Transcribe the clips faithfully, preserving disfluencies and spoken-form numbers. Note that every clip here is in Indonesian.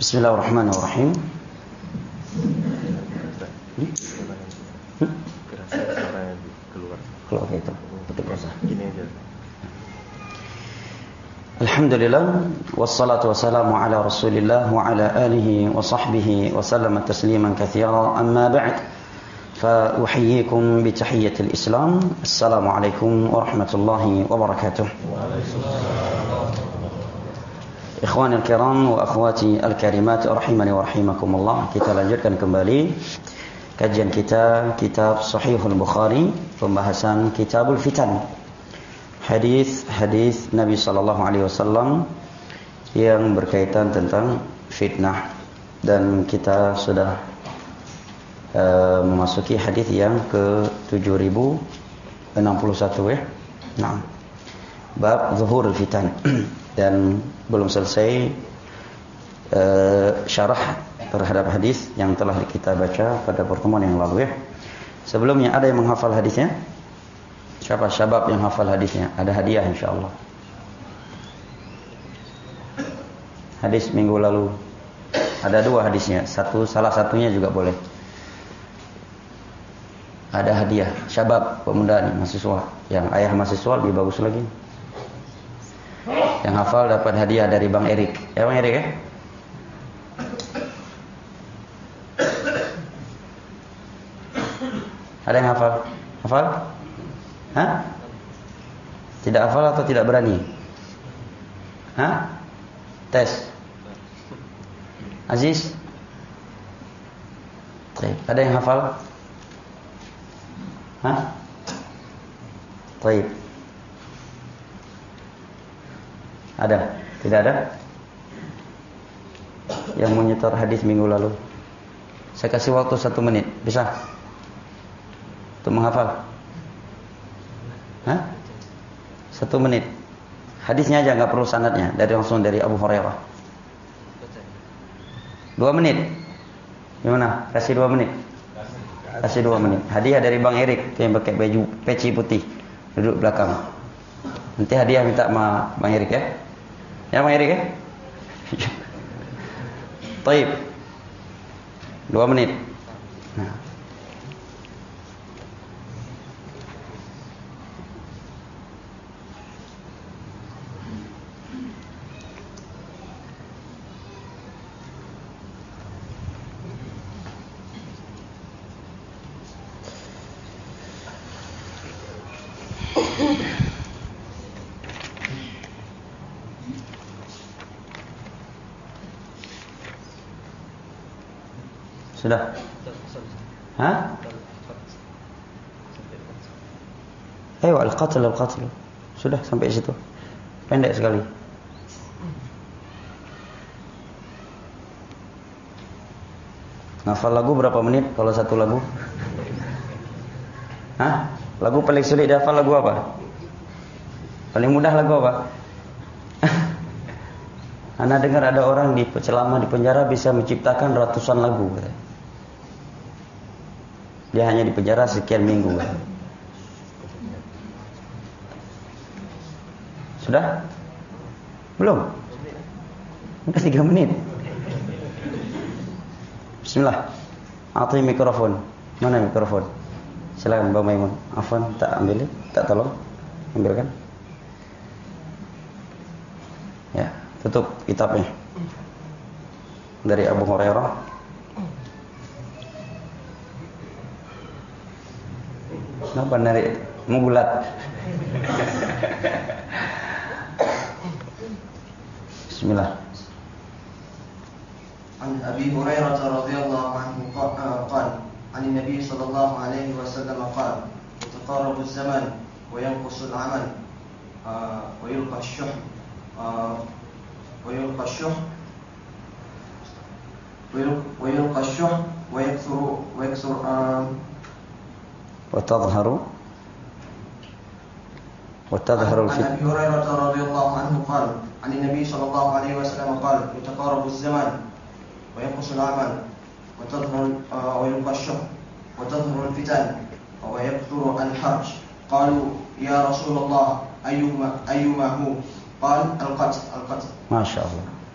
Bismillahirrahmanirrahim. Keluar itu. Tutup rasa. Gini aja. Alhamdulillah wassalatu wassalamu ala Rasulillah wa ala alihi wa sahbihi wa sallama tasliman katsira. Amma ba'd. Fa uhayyikum bi tahiyyatil Islam. Assalamualaikum warahmatullahi wabarakatuh. Ikhwani al-kiram wa akhwati al-karimat rahimani wa rahimakumullah. Kita lanjutkan kembali kajian kita kitab Sahihul Bukhari, pembahasan Kitabul Fitan. Hadis-hadis Nabi sallallahu alaihi wasallam yang berkaitan tentang fitnah, dan kita sudah uh, memasuki hadis yang ke tujuh ribu enam puluh satu ya. Nah, bab zuhurul fitan. Dan belum selesai uh, syarah terhadap hadis yang telah kita baca pada pertemuan yang lalu ya. Sebelumnya ada yang menghafal hadisnya? Siapa syabab yang hafal hadisnya? Ada hadiah insyaallah. Hadis minggu lalu ada dua hadisnya, satu salah satunya juga boleh. Ada hadiah syabab, pemuda nih, mahasiswa. Yang ayah mahasiswa lebih bagus lagi. Yang hafal dapat hadiah dari Bang Erik. Ya Bang Erik ya? Ada yang hafal? Hafal? Hah? Tidak hafal atau tidak berani? Hah? Tes. Aziz? Baik. Ada yang hafal? Hah? Baik. Ada? Tidak ada? Yang menyetor hadis minggu lalu. Saya kasih waktu satu menit. Bisa? Untuk menghafal? Hah? Satu menit. Hadisnya aja, nggak perlu sanadnya. Dari langsung dari Abu Hurairah. Dua menit. Gimana? Kasih dua menit. Kasih dua menit. Hadiah dari Bang Erik yang pakai baju peci putih, duduk belakang. Nanti hadiah minta sama Bang Erik ya. Ya Bang Erik ya. Taib. Dua menit. Nah. Sudah? Hah? Ayo al-qatl al-qatl. Sudah sampai situ. Pendek sekali. Ngafal lagu berapa menit kalau satu lagu? Hah? Lagu paling sulit dihafal lagu apa? Paling mudah lagu apa? Ana dengar ada orang di selama di penjara bisa menciptakan ratusan lagu. Dia hanya di penjara sekian minggu. Sudah? Belum? Udah tiga menit. Bismillah. Ati mikrofon. Mana mikrofon? Silakan Bang Maimun. Afwan, tak ambil, tak tolong. Ambilkan. Ya, tutup kitabnya. Dari Abu Hurairah. Kenapa narik mugulat? Bismillah. An Abi Hurairah radhiyallahu anhu qala an Nabi sallallahu alaihi wasallam qala yataqarabu az-zaman wa yanqusu al-amal wa yulqa ash-shuh wa yulqa ash-shuh wa yulqa ash-shuh wa yakthuru wa yakthuru وتظهر وتظهر الفتنة. عن أبي هريرة رضي الله عنه قال عن النبي صلى الله عليه وسلم قال يتقارب الزمان وينقص العمل وتظهر ويلقى الشح وتظهر الفتن ويكثر الحرج. قالوا يا رسول الله أيما أيما هو؟ قال القتل القتل. ما شاء الله.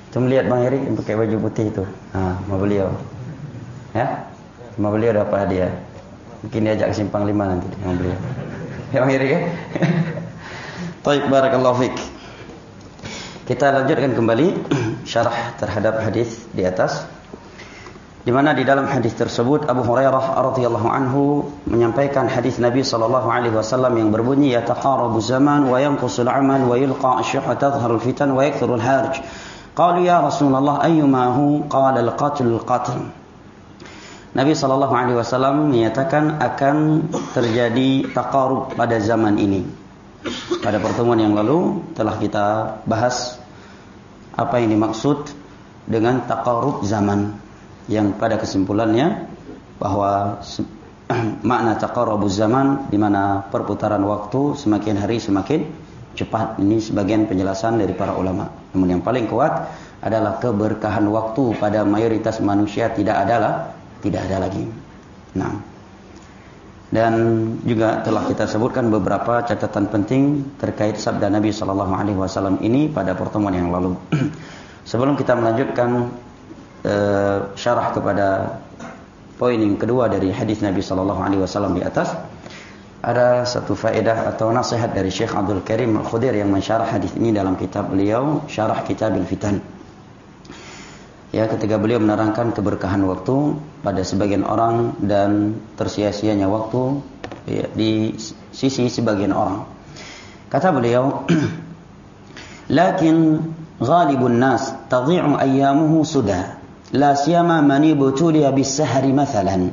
Itu melihat Bang Erik yang pakai baju putih itu. Ah, sama beliau. Ya? Sama beliau dapat hadiah. Mungkin diajak ke Simpang Lima nanti sama beliau. Ya Bang Erik ya? Baik, barakallahu fik. Kita lanjutkan kembali syarah terhadap hadis di atas, di mana di dalam hadis tersebut Abu Hurairah radhiyallahu anhu menyampaikan hadis Nabi sallallahu alaihi wasallam yang berbunyi, yataqarabu zaman wa yanqusul amal wa yulqa asyuh wa tadhharu fitan wa yakthuru al-harj. Qalu ya Rasulullah ayyuma hu? Qala al-qatl al-qatl. Nabi sallallahu alaihi wasallam menyatakan akan terjadi taqarub pada zaman ini. Pada pertemuan yang lalu telah kita bahas apa yang dimaksud dengan taqarub zaman, yang pada kesimpulannya bahwa makna taqarubuz zaman di mana perputaran waktu semakin hari semakin cepat. Ini sebagian penjelasan dari para ulama. Namun yang paling kuat adalah keberkahan waktu pada mayoritas manusia tidak adalah tidak ada lagi. Nah, dan juga telah kita sebutkan beberapa catatan penting terkait sabda Nabi sallallahu alaihi wasallam ini pada pertemuan yang lalu. Sebelum kita melanjutkan uh, syarah kepada poin yang kedua dari hadis Nabi sallallahu alaihi wasallam di atas, ada satu faedah atau nasihat dari Syekh Abdul Karim Al-Khudair yang mensyarah hadis ini dalam kitab beliau Syarah Kitabil Fitan. Ya, ketika beliau menerangkan keberkahan waktu pada sebagian orang dan tersia-sianya waktu ya, di sisi sebagian orang. Kata beliau, "Lakin ghalibun nas tadhi'u ayyamuhu suda, la siyama man ibtuliya bis-sahri mathalan."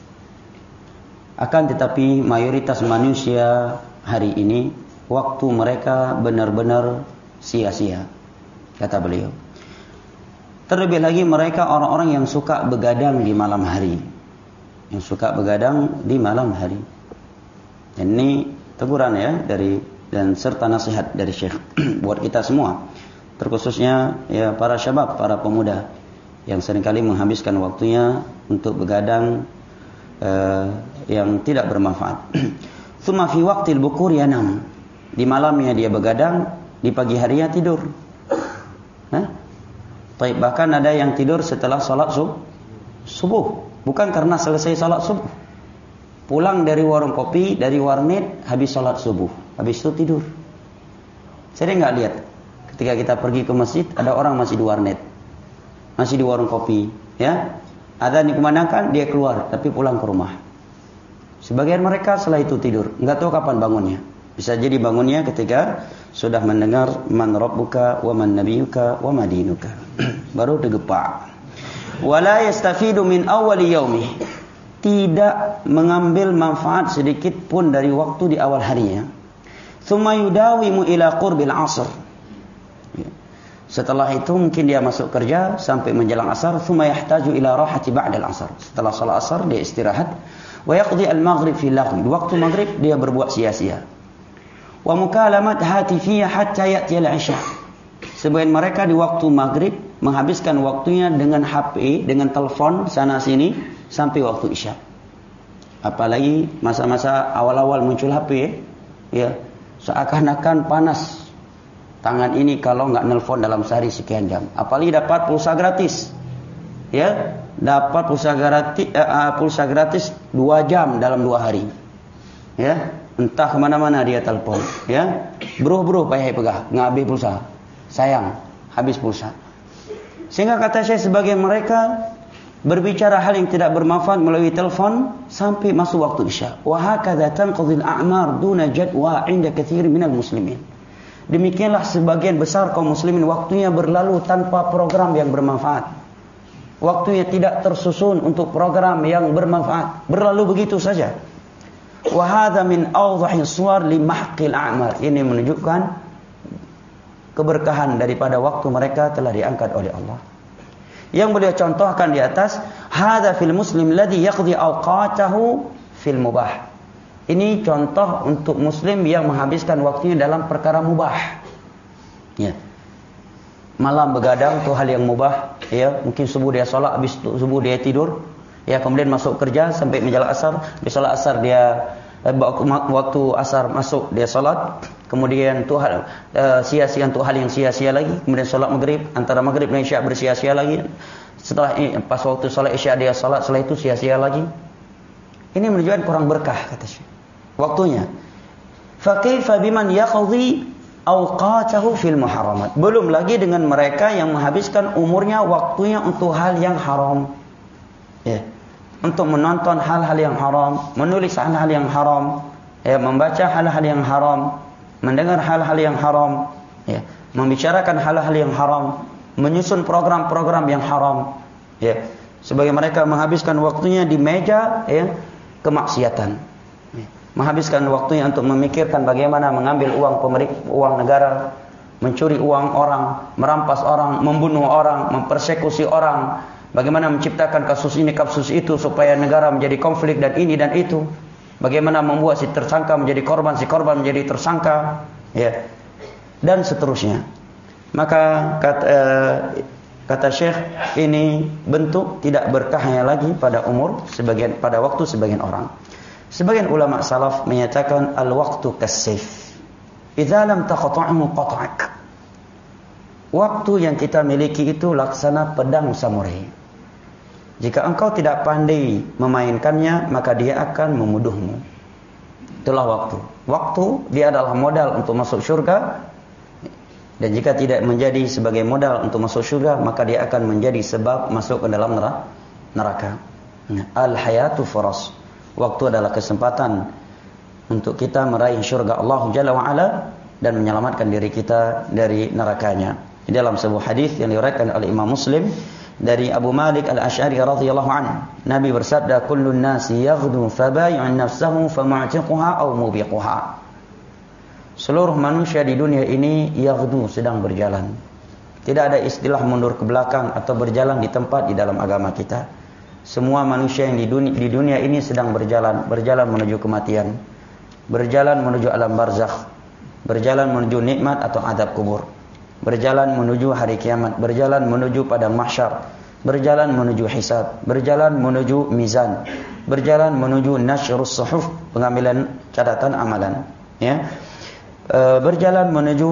Akan tetapi mayoritas manusia hari ini waktu mereka benar-benar sia-sia, kata beliau. Terlebih lagi mereka orang-orang yang suka begadang di malam hari. Yang suka begadang di malam hari. Dan ini teguran ya dari dan serta nasihat dari Syekh buat kita semua. Terkhususnya ya para syabab, para pemuda yang seringkali menghabiskan waktunya untuk begadang eh, yang tidak bermanfaat. Tsumma fi waqtil bukur yanam. Di malamnya dia begadang, di pagi harinya tidur. Hah? Bahkan ada yang tidur setelah salat subuh, bukan karena selesai salat subuh. Pulang dari warung kopi, dari warnet, habis salat subuh, habis itu tidur. Sering nggak lihat ketika kita pergi ke masjid ada orang masih di warnet, masih di warung kopi, ya? Adzan dikumandangkan dia keluar, tapi pulang ke rumah. Sebagian mereka setelah itu tidur, nggak tahu kapan bangunnya. Bisa jadi bangunnya ketika sudah mendengar man rabbuka wa man nabiyuka wa madinuka. Baru tergepak. Wala yastafidu min awwali yaumi. Tidak mengambil manfaat sedikit pun dari waktu di awal harinya. Tsumma yudawimu ila qurbil asr. Setelah itu mungkin dia masuk kerja sampai menjelang asar, tsumma yahtaju ila rahati ba'da al-asr. Setelah salat asar dia istirahat, wa yaqdi al-maghrib fi laghwi. Waktu maghrib dia berbuat sia-sia. Wa mukalamat hatifiyah hatta ya'ti al-isya. Sebagian mereka di waktu maghrib menghabiskan waktunya dengan H P, dengan telepon sana sini sampai waktu isya. Apalagi masa-masa awal-awal muncul H P ya, ya seakan-akan panas tangan ini kalau nggak nelpon dalam sehari sekian jam. Apalagi dapat pulsa gratis, ya dapat pulsa gratis, uh, pulsa gratis dua jam dalam dua hari, ya. Entah kemana-mana dia telepon, ya. Bro-bro payah pegah, nggak habis pulsa. Sayang, habis pulsa. Sehingga kata saya sebagian mereka berbicara hal yang tidak bermanfaat melalui telepon sampai masuk waktu isya. Wa hakadha tanqadhil a'mar duna jadwa 'inda katsir minal muslimin. Demikianlah sebagian besar kaum muslimin waktunya berlalu tanpa program yang bermanfaat. Waktunya tidak tersusun untuk program yang bermanfaat. Berlalu begitu saja. Wa hadza min awdahi suwar li mahqil a'mal. Ini menunjukkan keberkahan daripada waktu mereka telah diangkat oleh Allah. Yang beliau contohkan di atas, hadza fil muslim alladhi yaqdi awqatahu fil mubah. Ini contoh untuk muslim yang menghabiskan waktunya dalam perkara mubah. Ya. Malam begadang itu hal yang mubah, ya. Mungkin subuh dia salat, habis subuh dia tidur. Ya, kemudian masuk kerja sampai menjelang asar, di salat asar dia eh, waktu asar masuk dia salat, kemudian tuh hal, uh, sia-sia untuk hal yang sia-sia lagi, kemudian solat maghrib, antara maghrib dan isya bersia-sia lagi, setelah ini, pas waktu solat isya dia solat, setelah itu sia-sia lagi. Ini menunjukkan kurang berkah kata Syekh waktunya. Fa kaifa biman yaqdi awqatahu fil muharramat. Belum lagi dengan mereka yang menghabiskan umurnya, waktunya untuk hal yang haram. Ya. Untuk menonton hal-hal yang haram, menulis hal-hal yang haram, ya, membaca hal-hal yang haram, mendengar hal-hal yang haram, ya, membicarakan hal-hal yang haram, menyusun program-program yang haram, ya. Sebagai mereka menghabiskan waktunya di meja, ya, kemaksiatan. Ya. Menghabiskan waktunya untuk memikirkan bagaimana mengambil uang pemerintah, uang negara, mencuri uang orang, merampas orang, membunuh orang, mempersekusi orang, bagaimana menciptakan kasus ini, kasus itu supaya negara menjadi konflik dan ini dan itu. Bagaimana membuat si tersangka menjadi korban, si korban menjadi tersangka, ya, dan seterusnya. Maka kata, eh, kata Syekh, ini bentuk tidak berkahnya lagi pada umur sebagian, pada waktu sebagian orang. Sebagian ulama salaf menyatakan al-waqtu kas-sayf. Idza lam taqta'hu qata'ak. Waktu yang kita miliki itu laksana pedang samurai. Jika engkau tidak pandai memainkannya, maka dia akan memuduhmu. Itulah waktu. Waktu dia adalah modal untuk masuk syurga. Dan jika tidak menjadi sebagai modal untuk masuk syurga, maka dia akan menjadi sebab masuk ke dalam neraka. Al-hayatu faras. Waktu adalah kesempatan untuk kita meraih syurga Allah Jalla wa'ala dan menyelamatkan diri kita dari nerakanya. Di dalam sebuah hadis yang diriwayatkan oleh Imam Muslim dari Abu Malik Al-Asy'ari radhiyallahu anhu, Nabi bersabda, "Kullun nasi yaghdu fabayi'un nafsahu famu'tiquha aw mubiquha." Seluruh manusia di dunia ini yaghdu, sedang berjalan. Tidak ada istilah mundur ke belakang atau berjalan di tempat di dalam agama kita. Semua manusia yang di dunia, di dunia ini sedang berjalan, berjalan menuju kematian, berjalan menuju alam barzakh, berjalan menuju nikmat atau azab kubur, berjalan menuju hari kiamat, berjalan menuju padang mahsyar, berjalan menuju hisab, berjalan menuju mizan, berjalan menuju nasyrus suhuf, pengambilan catatan amalan, ya. E, berjalan menuju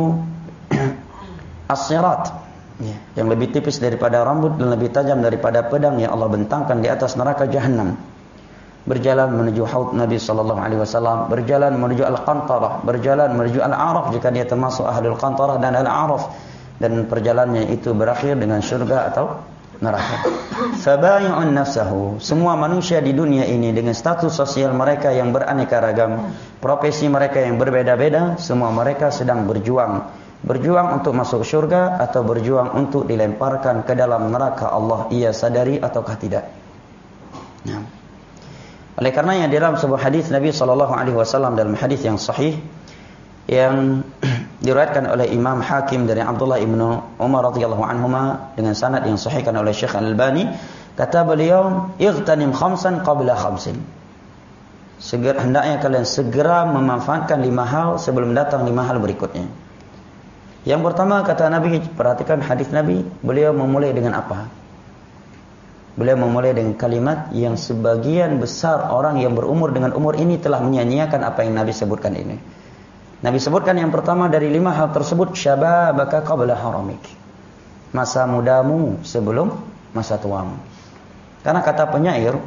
as-sirat, ya, yang lebih tipis daripada rambut dan lebih tajam daripada pedang yang Allah bentangkan di atas neraka jahanam. Berjalan menuju haud Nabi sallallahu alaihi wasallam, berjalan menuju al-qantarah, berjalan menuju al-araf jika dia termasuk ahlul qantarah dan al-araf, dan perjalanannya itu berakhir dengan syurga atau neraka. Fabayi'un nafsahu. Semua manusia di dunia ini dengan status sosial mereka yang beraneka ragam, profesi mereka yang berbeda-beda, semua mereka sedang berjuang, berjuang untuk masuk syurga atau berjuang untuk dilemparkan ke dalam neraka Allah, ia sadari ataukah tidak. Nah, oleh karenanya dalam sebuah hadis Nabi sallallahu alaihi wasallam, dalam hadis yang sahih yang diriwayatkan oleh Imam Hakim dari Abdullah ibnu Umar radhiyallahu anhuma dengan sanad yang sahihkan oleh Syekh Al-Albani, kata beliau, "Ightanim khamsan qabla khamsin." Segera hendaknya kalian segera memanfaatkan lima hal sebelum datang lima hal berikutnya. Yang pertama kata Nabi, perhatikan hadis Nabi, beliau memulai dengan apa? Beliau memulai dengan kalimat yang sebagian besar orang yang berumur dengan umur ini telah menyia-nyiakan apa yang Nabi sebutkan ini. Nabi sebutkan yang pertama dari lima hal tersebut, syababaka qabla haramik. Masa mudamu sebelum masa tuamu. Karena kata penyair,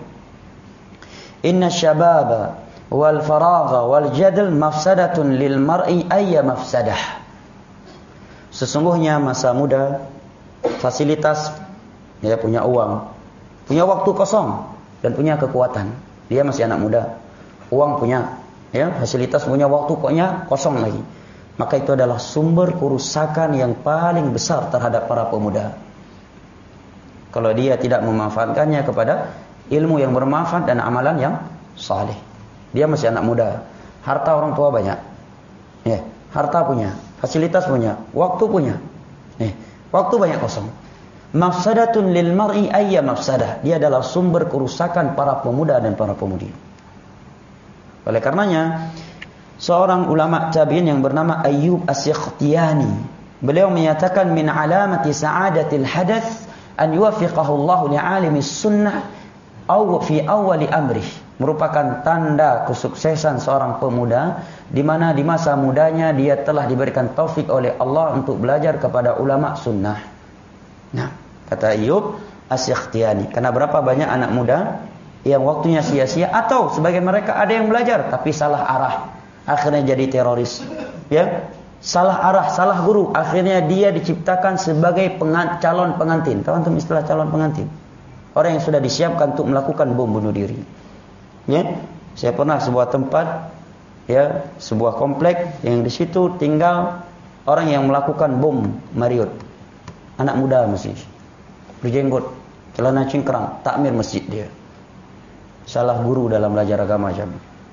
inna syababa wal faragha wal jadal mafsadatun lil mar'i ayya mafsadah. Sesungguhnya masa muda, fasilitas, ya, punya uang, punya waktu kosong dan punya kekuatan. Dia masih anak muda. Uang punya, ya, fasilitas punya, waktu pokoknya kosong lagi. Maka itu adalah sumber kerusakan yang paling besar terhadap para pemuda. Kalau dia tidak memanfaatkannya kepada ilmu yang bermanfaat dan amalan yang saleh. Dia masih anak muda. Harta orang tua banyak. Ya, harta punya, fasilitas punya, waktu punya. Eh, waktu banyak kosong. Mafsadatun lil mar'i ayya mafsadah. Dia adalah sumber kerusakan para pemuda dan para pemudi. Oleh karenanya, seorang ulama tabi'in yang bernama Ayyub As-Sikhtiyani, beliau menyatakan min alamati sa'adatil hadath an yuwaffiqahu Allah li'alimi sunnah aw fi awwali amrih, merupakan tanda kesuksesan seorang pemuda di mana di masa mudanya dia telah diberikan taufik oleh Allah untuk belajar kepada ulama sunnah. Nah, kata Ayyub As-Sikhtiyani, karena berapa banyak anak muda yang waktunya sia-sia, atau sebagian mereka ada yang belajar tapi salah arah, akhirnya jadi teroris. Ya, salah arah, salah guru, akhirnya dia diciptakan sebagai pengan, calon pengantin. Tahu antum istilah calon pengantin? Orang yang sudah disiapkan untuk melakukan bom bunuh diri. Ya, saya pernah sebuah tempat, ya, sebuah komplek yang di situ tinggal orang yang melakukan bom Marriott. Anak muda masih, berjenggot, celana cingkrang, takmir masjid dia. Salah guru dalam belajar agama jam.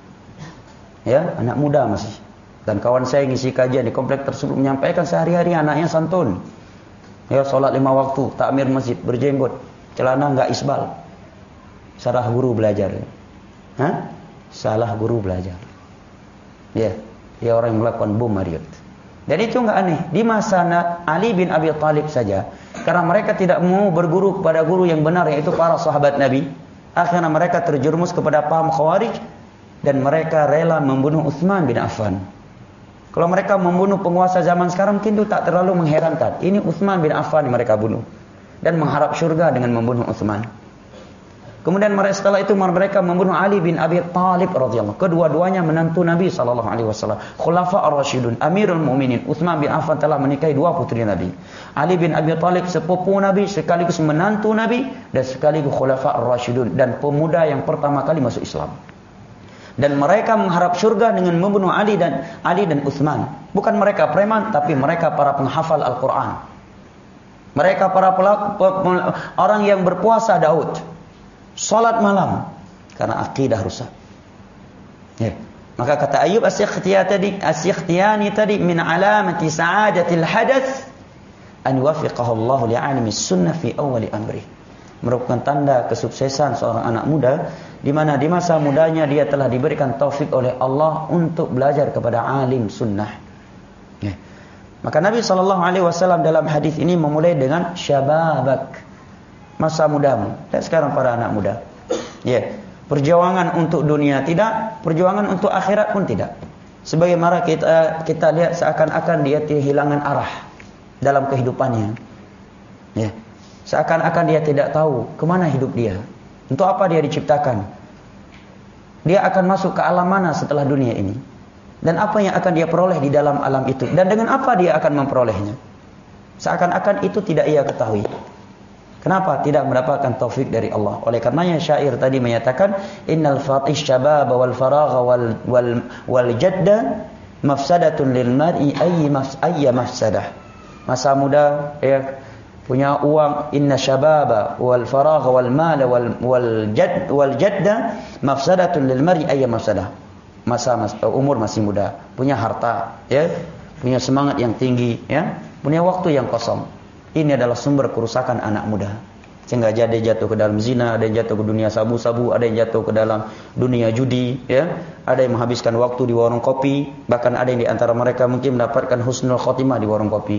Ya, anak muda masih. Dan kawan saya ngisi kajian di komplek tersebut menyampaikan sehari-hari anaknya santun. Ya, sholat lima waktu, takmir masjid, berjenggot, celana enggak isbal. Salah guru belajar. Hah? Salah guru belajar. Ya, dia orang yang melakukan bom Marriott. Dan itu enggak aneh. Di masa Ali bin Abi Thalib saja, karena mereka tidak mau berguru kepada guru yang benar, yaitu para sahabat Nabi, akhirnya mereka terjerumus kepada paham Khawarij dan mereka rela membunuh Utsman bin Affan. Kalau mereka membunuh penguasa zaman sekarang mungkin itu tak terlalu mengherankan. Ini Utsman bin Affan yang mereka bunuh dan mengharap syurga dengan membunuh Utsman. Kemudian mereka setelah itu mereka membunuh Ali bin Abi Thalib radhiyallahu. Kedua-duanya menantu Nabi sallallahu alaihi wasallam, khulafa ar-rasyidun, Amirul Mukminin. Utsman bin Affan telah menikahi dua putri Nabi. Ali bin Abi Thalib sepupu Nabi sekaligus menantu Nabi dan sekaligus khulafa ar-rasyidun dan pemuda yang pertama kali masuk Islam. Dan mereka mengharap syurga dengan membunuh Ali dan Ali dan Utsman. Bukan mereka preman, tapi mereka para penghafal Al-Quran. Mereka para pelaku, orang yang berpuasa Daud, salat malam karena akidah rusak. Ya. Maka kata Ayyub As-Sikhtiyani tadi, As-Sikhtiyani tadi, min alamati sa'adatil hadath an yuwaffiqahu Allah li'alimi sunnah fi awwali amri. Merupakan tanda kesuksesan seorang anak muda di mana di masa mudanya dia telah diberikan taufik oleh Allah untuk belajar kepada alim sunnah. Ya. Maka Nabi sallallahu alaihi wasallam dalam hadis ini memulai dengan syababak, masa mudamu. Dan sekarang para anak muda, ya, perjuangan untuk dunia tidak, perjuangan untuk akhirat pun tidak. Sebagaimana kita kita lihat seakan-akan dia kehilangan arah dalam kehidupannya. Ya. Seakan-akan dia tidak tahu kemana hidup dia. Untuk apa dia diciptakan? Dia akan masuk ke alam mana setelah dunia ini? Dan apa yang akan dia peroleh di dalam alam itu? Dan dengan apa dia akan memperolehnya? Seakan-akan itu tidak ia ketahui. Kenapa? Tidak mendapatkan taufik dari Allah. Oleh karenanya syair tadi menyatakan, innal fatish syababa wal faragha wal wal wal jadda mafsadatun lil mar'i ayyi mafs ayya mafsadah. Masa muda, ya, punya uang, inna syababa wal faragha wal mala wal wal jadd wal jadda mafsadatun lil mar'i ayya mafsadah. Masa mas, umur masih muda, punya harta, ya, punya semangat yang tinggi, ya, punya waktu yang kosong. Ini adalah sumber kerusakan anak muda. Sehingga jadi jatuh ke dalam zina, ada yang jatuh ke dunia sabu-sabu, ada yang jatuh ke dalam dunia judi, ya, ada yang menghabiskan waktu di warung kopi, bahkan ada yang di antara mereka mungkin mendapatkan husnul khotimah di warung kopi.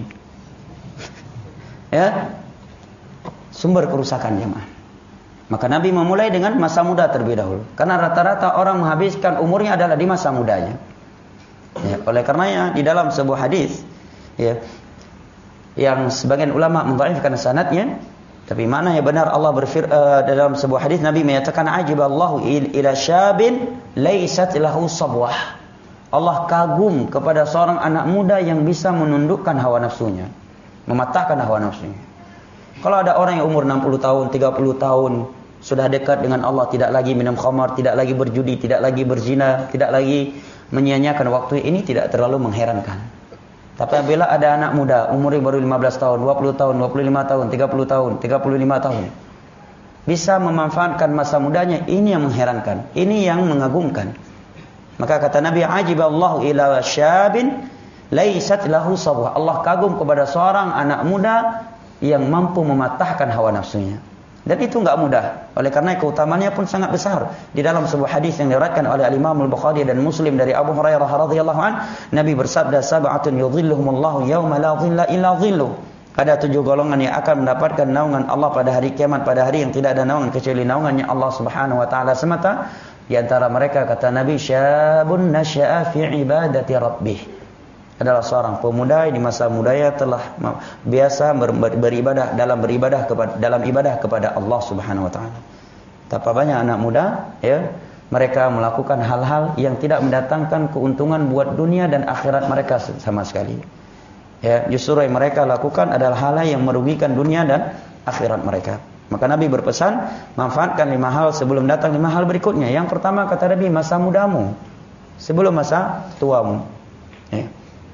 Ya, sumber kerusakan jemaah. Maka Nabi memulai dengan masa muda terlebih dahulu, karena rata-rata orang menghabiskan umurnya adalah di masa mudanya. Ya, oleh karenanya di dalam sebuah hadis, ya, yang sebagian ulama mendhaifkan sanadnya, tapi mana yang benar Allah berfir uh, dalam sebuah hadis Nabi menyatakan, ajiballahu ila syabin laysat lahu sabwah. Allah kagum kepada seorang anak muda yang bisa menundukkan hawa nafsunya, mematahkan hawa nafsunya. Kalau ada orang yang umur enam puluh tahun, tiga puluh tahun, sudah dekat dengan Allah, tidak lagi minum khamar, tidak lagi berjudi, tidak lagi berzina, tidak lagi menyia-nyiakan waktu, ini tidak terlalu mengherankan. Tapi apabila ada anak muda, umurnya baru lima belas tahun, dua puluh tahun, dua puluh lima tahun, tiga puluh tahun, tiga puluh lima tahun, bisa memanfaatkan masa mudanya, ini yang mengherankan, ini yang mengagumkan. Maka kata Nabi, ajiballahu ila syabin laysat lahu sabwah. Allah kagum kepada seorang anak muda yang mampu mematahkan hawa nafsunya. Dan itu enggak mudah. Oleh karena keutamaannya pun sangat besar. Di dalam sebuah hadis yang diriwayatkan oleh Al-Imam Al-Bukhari dan Muslim dari Abu Hurairah radhiyallahu anhu, Nabi bersabda, sab'atun yudhilluhumullahu yauma la dhilla illa dhilluh. Ada tujuh golongan yang akan mendapatkan naungan Allah pada hari kiamat, pada hari yang tidak ada naungan kecuali naungannya Allah Subhanahu wa taala semata. Di antara mereka kata Nabi, syabun nasya'a fi ibadati rabbih. Adalah seorang pemuda yang di masa mudanya telah biasa beribadah dalam beribadah kepada dalam ibadah kepada Allah Subhanahu wa taala. Betapa banyak anak muda ya, mereka melakukan hal-hal yang tidak mendatangkan keuntungan buat dunia dan akhirat mereka sama sekali. Ya, justru yang mereka lakukan adalah hal yang merugikan dunia dan akhirat mereka. Maka Nabi berpesan, manfaatkan lima hal sebelum datang lima hal berikutnya. Yang pertama kata Nabi, masa mudamu sebelum masa tuamu. Ya.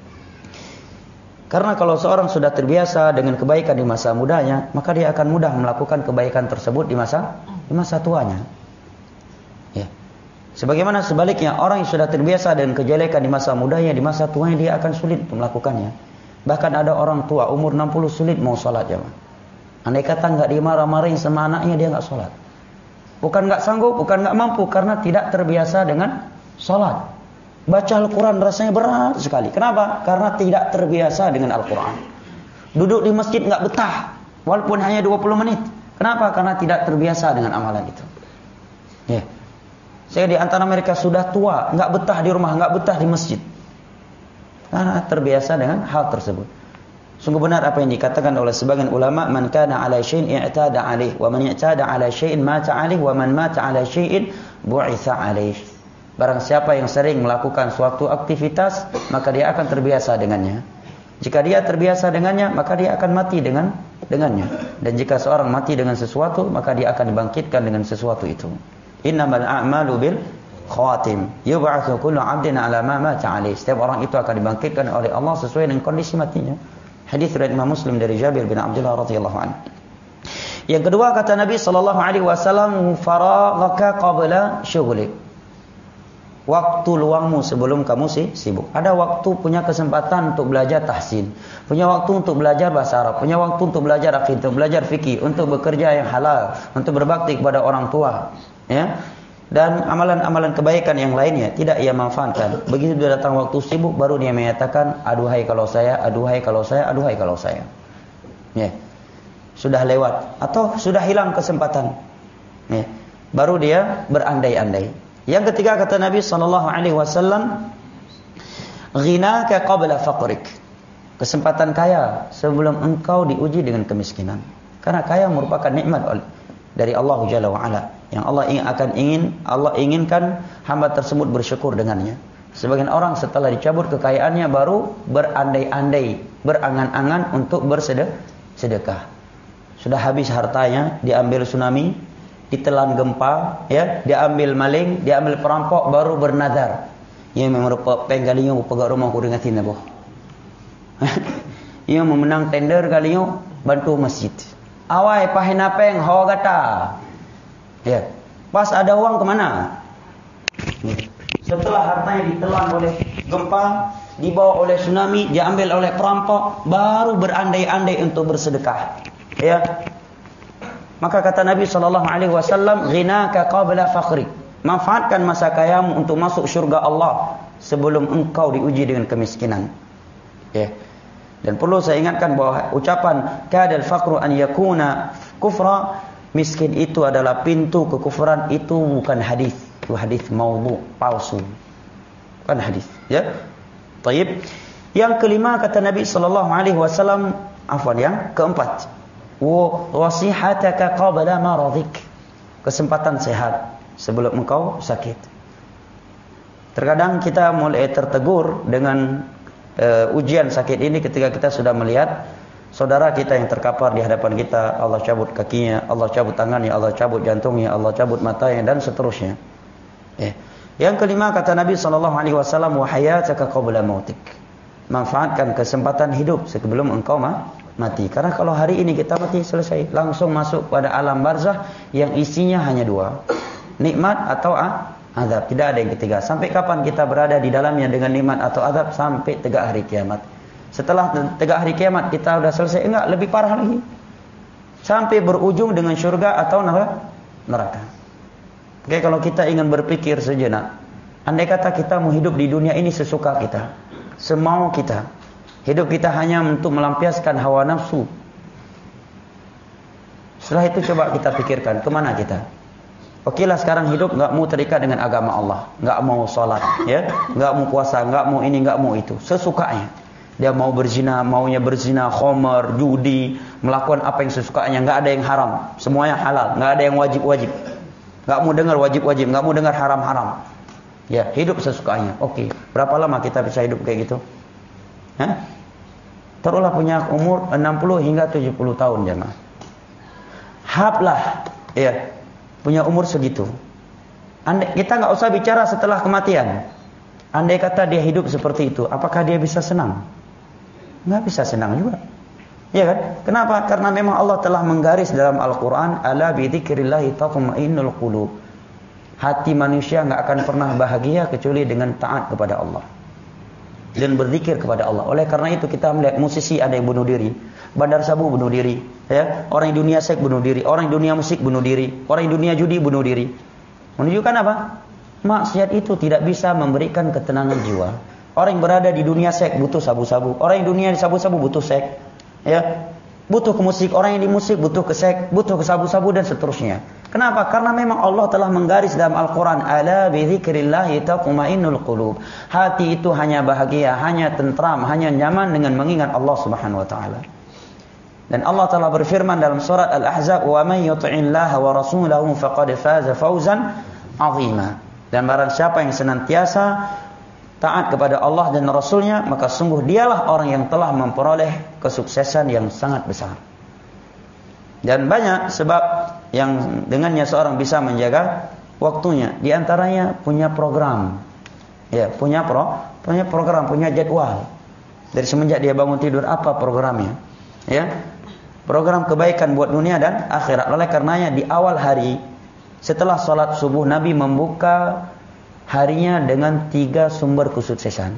Karena kalau seorang sudah terbiasa dengan kebaikan di masa mudanya, maka dia akan mudah melakukan kebaikan tersebut di masa di masa tuanya. Ya. Sebagaimana sebaliknya, orang yang sudah terbiasa dengan kejelekan di masa mudanya, di masa tuanya dia akan sulit untuk melakukannya. Bahkan ada orang tua umur enam puluh sulit mau sholat jemaah. Andai kata enggak dimarah-marahin sama anaknya, dia enggak sholat. Bukan enggak sanggup, bukan enggak mampu, karena tidak terbiasa dengan sholat. Baca Al-Quran rasanya berat sekali. Kenapa? Karena tidak terbiasa dengan Al-Quran. Duduk di masjid enggak betah, walaupun hanya dua puluh menit. Kenapa? Karena tidak terbiasa dengan amalan itu. Ya. Saya di antara mereka sudah tua, enggak betah di rumah, enggak betah di masjid. Karena terbiasa dengan hal tersebut. Sungguh benar apa yang dikatakan oleh sebagian ulama, man kana ala syai'in i'tada alaih, wa man i'tada ala syai'in mata alaih, wa man mata ala syai'in bu'itha alaih. Barang siapa yang sering melakukan suatu aktivitas, maka dia akan terbiasa dengannya. Jika dia terbiasa dengannya, maka dia akan mati dengan dengannya. Dan jika seorang mati dengan sesuatu, maka dia akan dibangkitkan dengan sesuatu itu. Innamal a'malu bil khawatim. Yub'atsu kullu 'abdin 'ala ma mata 'alaihi. Setiap orang itu akan dibangkitkan oleh Allah sesuai dengan kondisi matinya. Hadis riwayat Imam Muslim dari Jabir bin Abdullah radhiyallahu anhu. Yang kedua kata Nabi sallallahu alaihi wasallam, faraghaka qabla syughlik. Waktu luangmu sebelum kamu sibuk. Ada waktu punya kesempatan untuk belajar tahsin, punya waktu untuk belajar bahasa Arab, punya waktu untuk belajar akidah, untuk belajar fikih, untuk bekerja yang halal, untuk berbakti kepada orang tua, ya. Dan amalan-amalan kebaikan yang lainnya tidak ia manfaatkan. Begitu dia datang waktu sibuk, baru dia menyatakan, aduhai kalau saya, aduhai kalau saya, aduhai kalau saya. Ya. Sudah lewat atau sudah hilang kesempatan. Ya. Baru dia berandai-andai. Yang ketiga kata Nabi sallallahu alaihi wasallam, ghinaka qabla faqrik. Kesempatan kaya sebelum engkau diuji dengan kemiskinan. Karena kaya merupakan nikmat dari Allah Jalla wa Ala, yang Allah ingin, akan ingin Allah inginkan hamba tersebut bersyukur dengannya. Sebagian orang setelah dicabut kekayaannya baru berandai-andai, berangan-angan untuk bersedekah. Sudah habis hartanya, diambil tsunami, ditelan gempa, ya, diambil maling, diambil perampok, baru bernazar. Ya memang rupa penggalinyo pegak rumah ku dengan tina boh. Ia memenang tender galinyo bantu masjid. Awai pahinapeng hawa gata. Ya. Pas ada uang kemana? Setelah hartanya ditelan oleh gempa, dibawa oleh tsunami, diambil oleh perampok, baru berandai-andai untuk bersedekah. Ya. Maka kata Nabi sallallahu alaihi wasallam, ghinaka qabla faqrik. Manfaatkan masa kayamu untuk masuk syurga Allah sebelum engkau diuji dengan kemiskinan. Ya. Dan perlu saya ingatkan bahwa ucapan kadal faqru an yakuna kufra, miskin itu adalah pintu kekufuran, itu bukan hadis, itu hadis maudhu, palsu. Bukan hadis, ya. Baik. Yang kelima kata Nabi sallallahu alaihi wasallam, afwan yang keempat, wa wasihataka qabla maradik. Kesempatan sehat sebelum engkau sakit. Terkadang kita mulai tertegur dengan Uh, ujian sakit ini ketika kita sudah melihat saudara kita yang terkapar di hadapan kita, Allah cabut kakinya, Allah cabut tangannya, Allah cabut jantungnya, Allah cabut matanya dan seterusnya. Eh. Yang kelima kata Nabi sallallahu alaihi wasallam, wa hayataka qabla mautik. Manfaatkan kesempatan hidup sebelum engkau mati. Karena kalau hari ini kita mati, selesai, langsung masuk pada alam barzah yang isinya hanya dua, nikmat atau ah azab, tidak ada yang ketiga. Sampai kapan kita berada di dalamnya dengan nikmat atau azab? Sampai tegak hari kiamat. Setelah tegak hari kiamat kita sudah selesai, enggak, lebih parah lagi. Sampai berujung dengan syurga atau neraka. Oke, kalau kita ingin berpikir sejenak, andai kata kita mau hidup di dunia ini sesuka kita, semau kita, Hidup kita hanya untuk melampiaskan hawa nafsu. Setelah itu coba kita pikirkan, kemana kita? Oke lah sekarang hidup nggak mau terikat dengan agama Allah, nggak mau sholat, ya, nggak mau puasa, nggak mau ini, nggak mau itu, sesukanya. Dia mau berzina, maunya berzina, khomer, judi, melakukan apa yang sesukanya, nggak ada yang haram, semuanya halal, nggak ada yang wajib-wajib, nggak mau dengar wajib-wajib, nggak mau dengar haram-haram. Ya, hidup sesukanya. Oke, berapa lama kita bisa hidup kayak gitu? Hah? Taruhlah punya umur enam puluh hingga tujuh puluh tahun jemaah. Hablah, ya, punya umur segitu. Andai, kita nggak usah bicara setelah kematian. Andai kata dia hidup seperti itu, apakah dia bisa senang? Nggak bisa senang juga. Ya kan? Kenapa? Karena memang Allah telah menggaris dalam Al-Quran, ala bi dzikrillahi tatma'innul qulub. Hati manusia nggak akan pernah bahagia kecuali dengan taat kepada Allah dan berzikir kepada Allah. Oleh karena itu kita melihat musisi ada yang bunuh diri, bandar sabu bunuh diri, ya, orang dunia seks bunuh diri, orang dunia musik bunuh diri, orang dunia judi bunuh diri. Menunjukkan apa? Maksiat itu tidak bisa memberikan ketenangan jiwa. Orang yang berada di dunia seks butuh sabu-sabu, orang yang dunia di sabu-sabu butuh seks, ya, butuh ke musik, orang yang di musik butuh ke seks, butuh ke sabu-sabu dan seterusnya. Kenapa? Karena memang Allah telah menggaris dalam Al-Quran, ala bi dzikrillahi tatma'innul qulub. Hati itu hanya bahagia, hanya tentram, hanya nyaman dengan mengingat Allah Subhanahu wa taala. Dan Allah telah berfirman dalam surat Al-Ahzab, wa man yuti'illaha wa rasulahu faqad faza fawzan 'azima. Dan barang siapa yang senantiasa taat kepada Allah dan Rasulnya, maka sungguh dialah orang yang telah memperoleh kesuksesan yang sangat besar. Dan banyak sebab yang dengannya seorang bisa menjaga waktunya. Di antaranya punya program, ya, punya pro, punya program, punya jadwal. Dari semenjak dia bangun tidur, apa programnya? Ya, program kebaikan buat dunia dan akhirat. Oleh karenanya di awal hari setelah sholat subuh, Nabi membuka harinya dengan tiga sumber kesuksesan.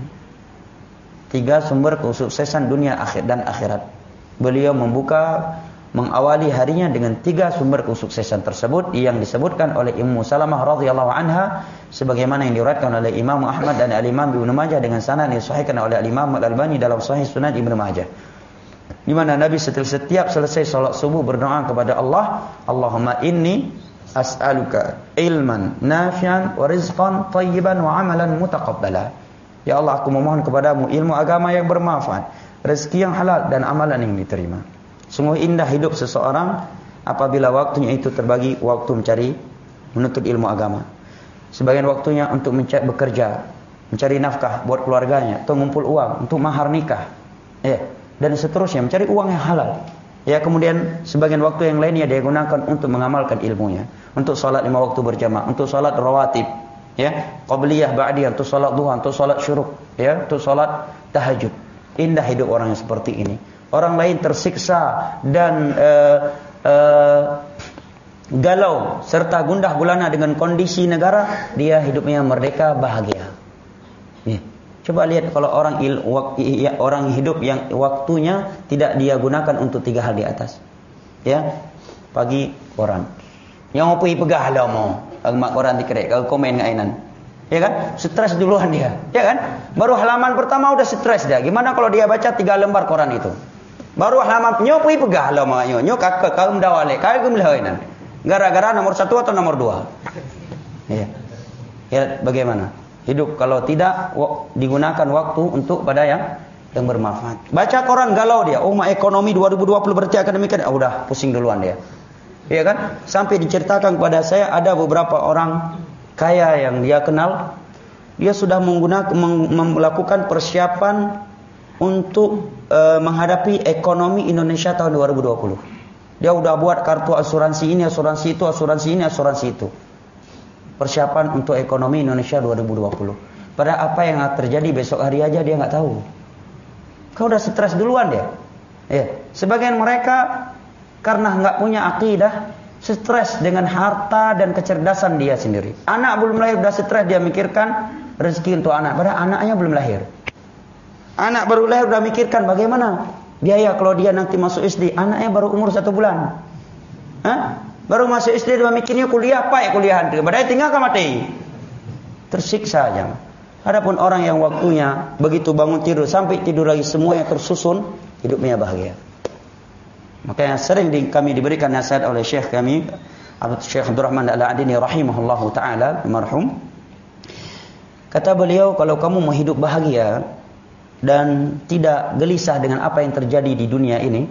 Tiga sumber kesuksesan dunia akhir dan akhirat. Beliau membuka, mengawali harinya dengan tiga sumber kesuksesan tersebut yang disebutkan oleh Ummu Salamah radhiyallahu anha sebagaimana yang diriwayatkan oleh Imam Ahmad dan Al-Imam Ibnu Majah dengan sanad yang disahihkan oleh Al-Imam Al-Albani dalam Sahih Sunan Ibnu Majah. Di mana Nabi setiap, setiap selesai salat subuh berdoa kepada Allah, Allahumma inni as'aluka ilman nafi'an wa rizqan thayyiban wa amalan mutaqabbala. Ya Allah, aku memohon kepadamu ilmu agama yang bermanfaat, rezeki yang halal dan amalan yang diterima. Sungguh indah hidup seseorang apabila waktunya itu terbagi waktu mencari, menuntut ilmu agama. Sebagian waktunya untuk mencari, bekerja, mencari nafkah buat keluarganya, atau ngumpul uang untuk mahar nikah, ya, dan seterusnya, mencari uang yang halal. Ya, kemudian sebagian waktu yang lainnya dia gunakan untuk mengamalkan ilmunya, untuk salat lima waktu berjamaah, untuk salat rawatib, ya, qabliyah, ba'diyah, untuk salat duha, untuk salat syuruk, ya, untuk salat tahajud. Indah hidup orang yang seperti ini. Orang lain tersiksa dan uh, uh, galau serta gundah gulana dengan kondisi negara, dia hidupnya merdeka, bahagia. Ya. Coba lihat kalau orang il, wak, ya, orang hidup yang waktunya tidak dia gunakan untuk tiga hal di atas. Ya, pagi koran. Yang mau pergi pegah lah mau, mak koran dikerek, kalau komen ngainan. Ya kan? Stres duluan dia. Ya kan? Baru halaman pertama udah stres dia. Gimana kalau dia baca tiga lembar koran itu? Baru halaman nyo pergi pegah lah mak nyo. Nyo kakak kaum dawale, kaum lehainan. Gara-gara nomor satu atau nomor dua. Ya. Ya, bagaimana? Hidup kalau tidak digunakan waktu untuk pada yang yang bermanfaat. Baca koran galau dia. Oh, mak ekonomi dua ribu dua puluh berarti akan demikian. Oh, udah pusing duluan dia. Ya kan? Sampai diceritakan kepada saya ada beberapa orang kaya yang dia kenal, dia sudah menggunakan melakukan persiapan untuk uh, menghadapi ekonomi Indonesia tahun dua ribu dua puluh. Dia udah buat kartu asuransi ini, asuransi itu, asuransi ini, asuransi itu. Persiapan untuk ekonomi Indonesia dua ribu dua puluh. Pada apa yang terjadi besok hari aja dia nggak tahu. Kau udah stres duluan dia. Ya, sebagian mereka karena nggak punya akidah, stres dengan harta dan kecerdasan dia sendiri. Anak belum lahir udah stres, dia mikirkan rezeki untuk anak, padahal anaknya belum lahir. Anak baru lahir udah mikirkan bagaimana biaya kalau dia nanti masuk S D, anaknya baru umur satu bulan. Hah? Baru masuk S D udah mikirnya kuliah, apa ya kuliah itu? Padahal tinggal ke mati. Tersiksa aja. Adapun orang yang waktunya begitu bangun tidur sampai tidur lagi semuanya tersusun, hidupnya bahagia. Makanya sering di, kami diberikan nasihat oleh Syekh kami, Syekh Abdul Rahman Al-Adini rahimahullahu taala, marhum. Kata beliau, kalau kamu mau hidup bahagia dan tidak gelisah dengan apa yang terjadi di dunia ini,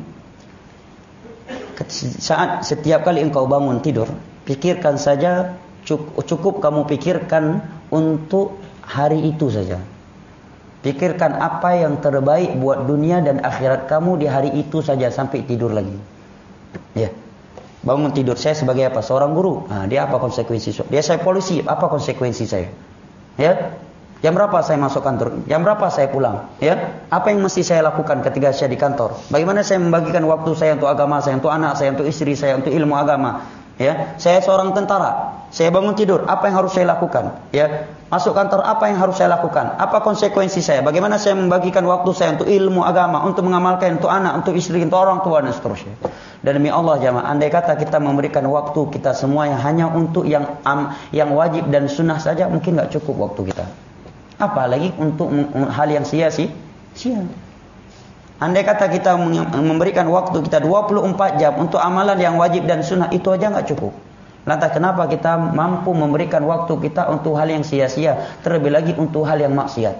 saat setiap kali engkau bangun tidur, pikirkan saja, cukup, cukup kamu pikirkan untuk hari itu saja. Pikirkan apa yang terbaik buat dunia dan akhirat kamu di hari itu saja sampai tidur lagi. Ya. Bangun tidur, saya sebagai apa? Seorang guru. Nah, dia apa konsekuensi? Dia saya polisi, apa konsekuensi saya? Ya. Jam berapa saya masuk kantor? Jam berapa saya pulang? Ya. Apa yang mesti saya lakukan ketika saya di kantor? Bagaimana saya membagikan waktu saya untuk agama saya, untuk anak saya, untuk istri saya, untuk ilmu agama? Ya. Saya seorang tentara. Saya bangun tidur, apa yang harus saya lakukan? Ya. Masuk kantor, apa yang harus saya lakukan? Apa konsekuensi saya? Bagaimana saya membagikan waktu saya untuk ilmu agama, untuk mengamalkan, untuk anak, untuk istri, untuk orang tua dan seterusnya. Dan demi Allah jamaah, andai kata kita memberikan waktu kita semuanya hanya untuk yang am, yang wajib dan sunnah saja, mungkin nggak cukup waktu kita. Apalagi untuk hal yang sia-sia. Sia. Andai kata kita memberikan waktu kita dua puluh empat jam untuk amalan yang wajib dan sunnah, itu aja nggak cukup. Lantas kenapa kita mampu memberikan waktu kita untuk hal yang sia-sia, terlebih lagi untuk hal yang maksiat?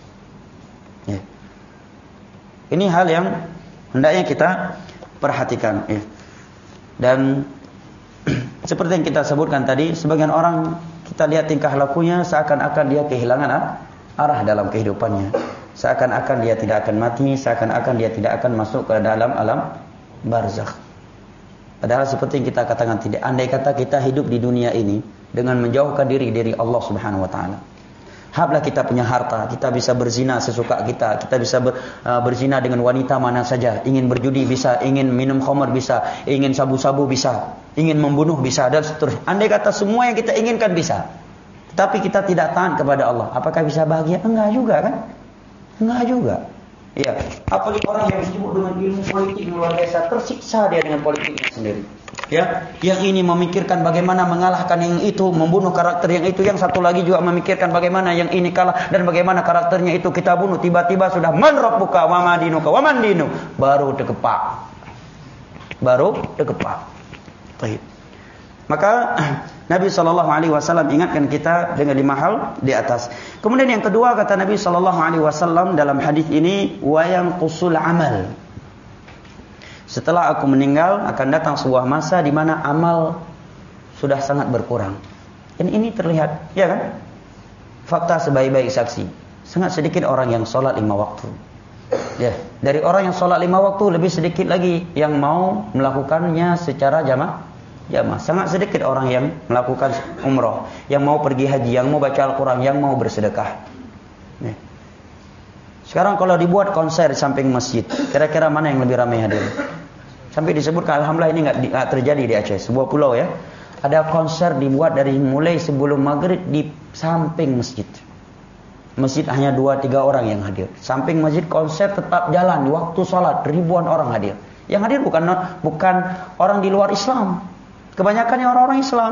Ya. Ini hal yang hendaknya kita perhatikan. Ya. Dan seperti yang kita sebutkan tadi, sebagian orang kita lihat tingkah lakunya seakan-akan dia kehilangan arah dalam kehidupannya. Seakan-akan dia tidak akan mati, seakan-akan dia tidak akan masuk ke dalam alam barzakh. Padahal seperti yang kita katakan tidak, andai kata kita hidup di dunia ini dengan menjauhkan diri dari Allah Subhanahu wa taala. Hablah kita punya harta, kita bisa berzina sesuka kita, kita bisa ber, uh, berzina dengan wanita mana saja, ingin berjudi bisa, ingin minum khamar bisa, ingin sabu-sabu bisa, ingin membunuh bisa dan seterusnya. Andai kata semua yang kita inginkan bisa. Tapi kita tidak taat kepada Allah, apakah bisa bahagia? Enggak juga kan? Enggak juga. Ya, apalagi orang yang sibuk dengan ilmu politik luar biasa, tersiksa dia dengan politiknya sendiri. Ya, yang ini memikirkan bagaimana mengalahkan yang itu, membunuh karakter yang itu, yang satu lagi juga memikirkan bagaimana yang ini kalah dan bagaimana karakternya itu kita bunuh. Tiba-tiba sudah man rabbuka wa ma dinuka wa man dinu, baru dekepak. Baru dekepak. Baik. Maka Nabi shallallahu alaihi wasallam ingatkan kita dengan lima hal di atas. Kemudian yang kedua kata Nabi shallallahu alaihi wasallam dalam hadis ini, wa yanqusul amal. Setelah aku meninggal akan datang sebuah masa di mana amal sudah sangat berkurang. Dan ini terlihat, ya kan? Fakta sebaik-baik saksi. Sangat sedikit orang yang sholat lima waktu. Ya, dari orang yang sholat lima waktu lebih sedikit lagi yang mau melakukannya secara jamaah. Jamaah. Sangat sedikit orang yang melakukan umrah, yang mau pergi haji, yang mau baca Al-Quran, yang mau bersedekah. Ya. Sekarang kalau dibuat konser di samping masjid, kira-kira mana yang lebih ramai hadir? Sampai disebutkan, alhamdulillah ini nggak terjadi di Aceh, sebuah pulau ya. Ada konser dibuat dari mulai sebelum maghrib di samping masjid. Masjid hanya dua tiga orang yang hadir. Samping masjid konser tetap jalan, waktu sholat ribuan orang hadir. Yang hadir bukan bukan orang di luar Islam. Kebanyakannya orang-orang Islam.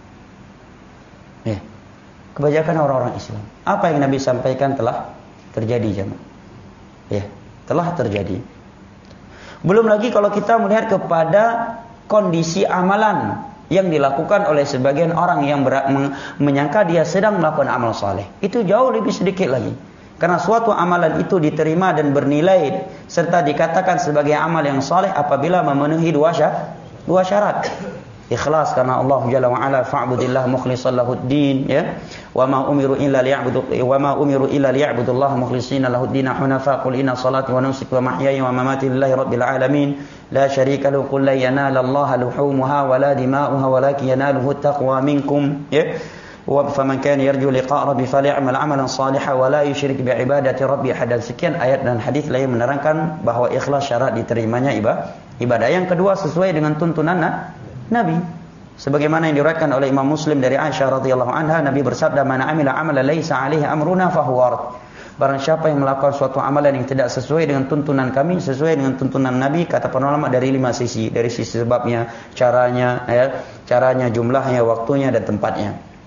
Ya. Kebanyakan orang-orang Islam. Apa yang Nabi sampaikan telah terjadi jemaah. Ya, telah terjadi. Belum lagi kalau kita melihat kepada kondisi amalan yang dilakukan oleh sebagian orang yang ber- menyangka dia sedang melakukan amal saleh. Itu jauh lebih sedikit lagi. Karena suatu amalan itu diterima dan bernilai serta dikatakan sebagai amal yang saleh apabila memenuhi dua syarat. Dua syarat. Ikhlas karena Allah Jalla wa Ala, fa'budillah mukhlishan lahuddin, ya. Wa ma umiru illa liya'budu wa ma umiru illa liya'budullaha mukhlishina lahuddin hunafa, qul inna salati wa nusuki wa mahyaya wa mamati lillahi rabbil alamin la syarika lahu, qul la yanala Allaha luhumuha wa la dima'uha walakin yanaluhu taqwa minkum, ya. Wa faman kana yarju liqa' rabbi faly'amal 'amalan shalihan wa la yusyrik bi ibadati rabbi ahadan. Sekian ayat dan hadis lain menerangkan bahwa ikhlas syarat diterimanya ibadah. Yang kedua sesuai dengan tuntunan Nabi, sebagaimana yang diriwayatkan oleh Imam Muslim dari Aisyah radhiyallahu anha, Nabi bersabda, "Man 'amila 'amalan laisa 'alaihi amruna fahuwa rad." Barang siapa yang melakukan suatu amalan yang tidak sesuai dengan tuntunan kami, sesuai dengan tuntunan Nabi, kata para ulama dari lima sisi, dari sisi sebabnya, caranya, ya, caranya, jumlahnya, waktunya dan tempatnya.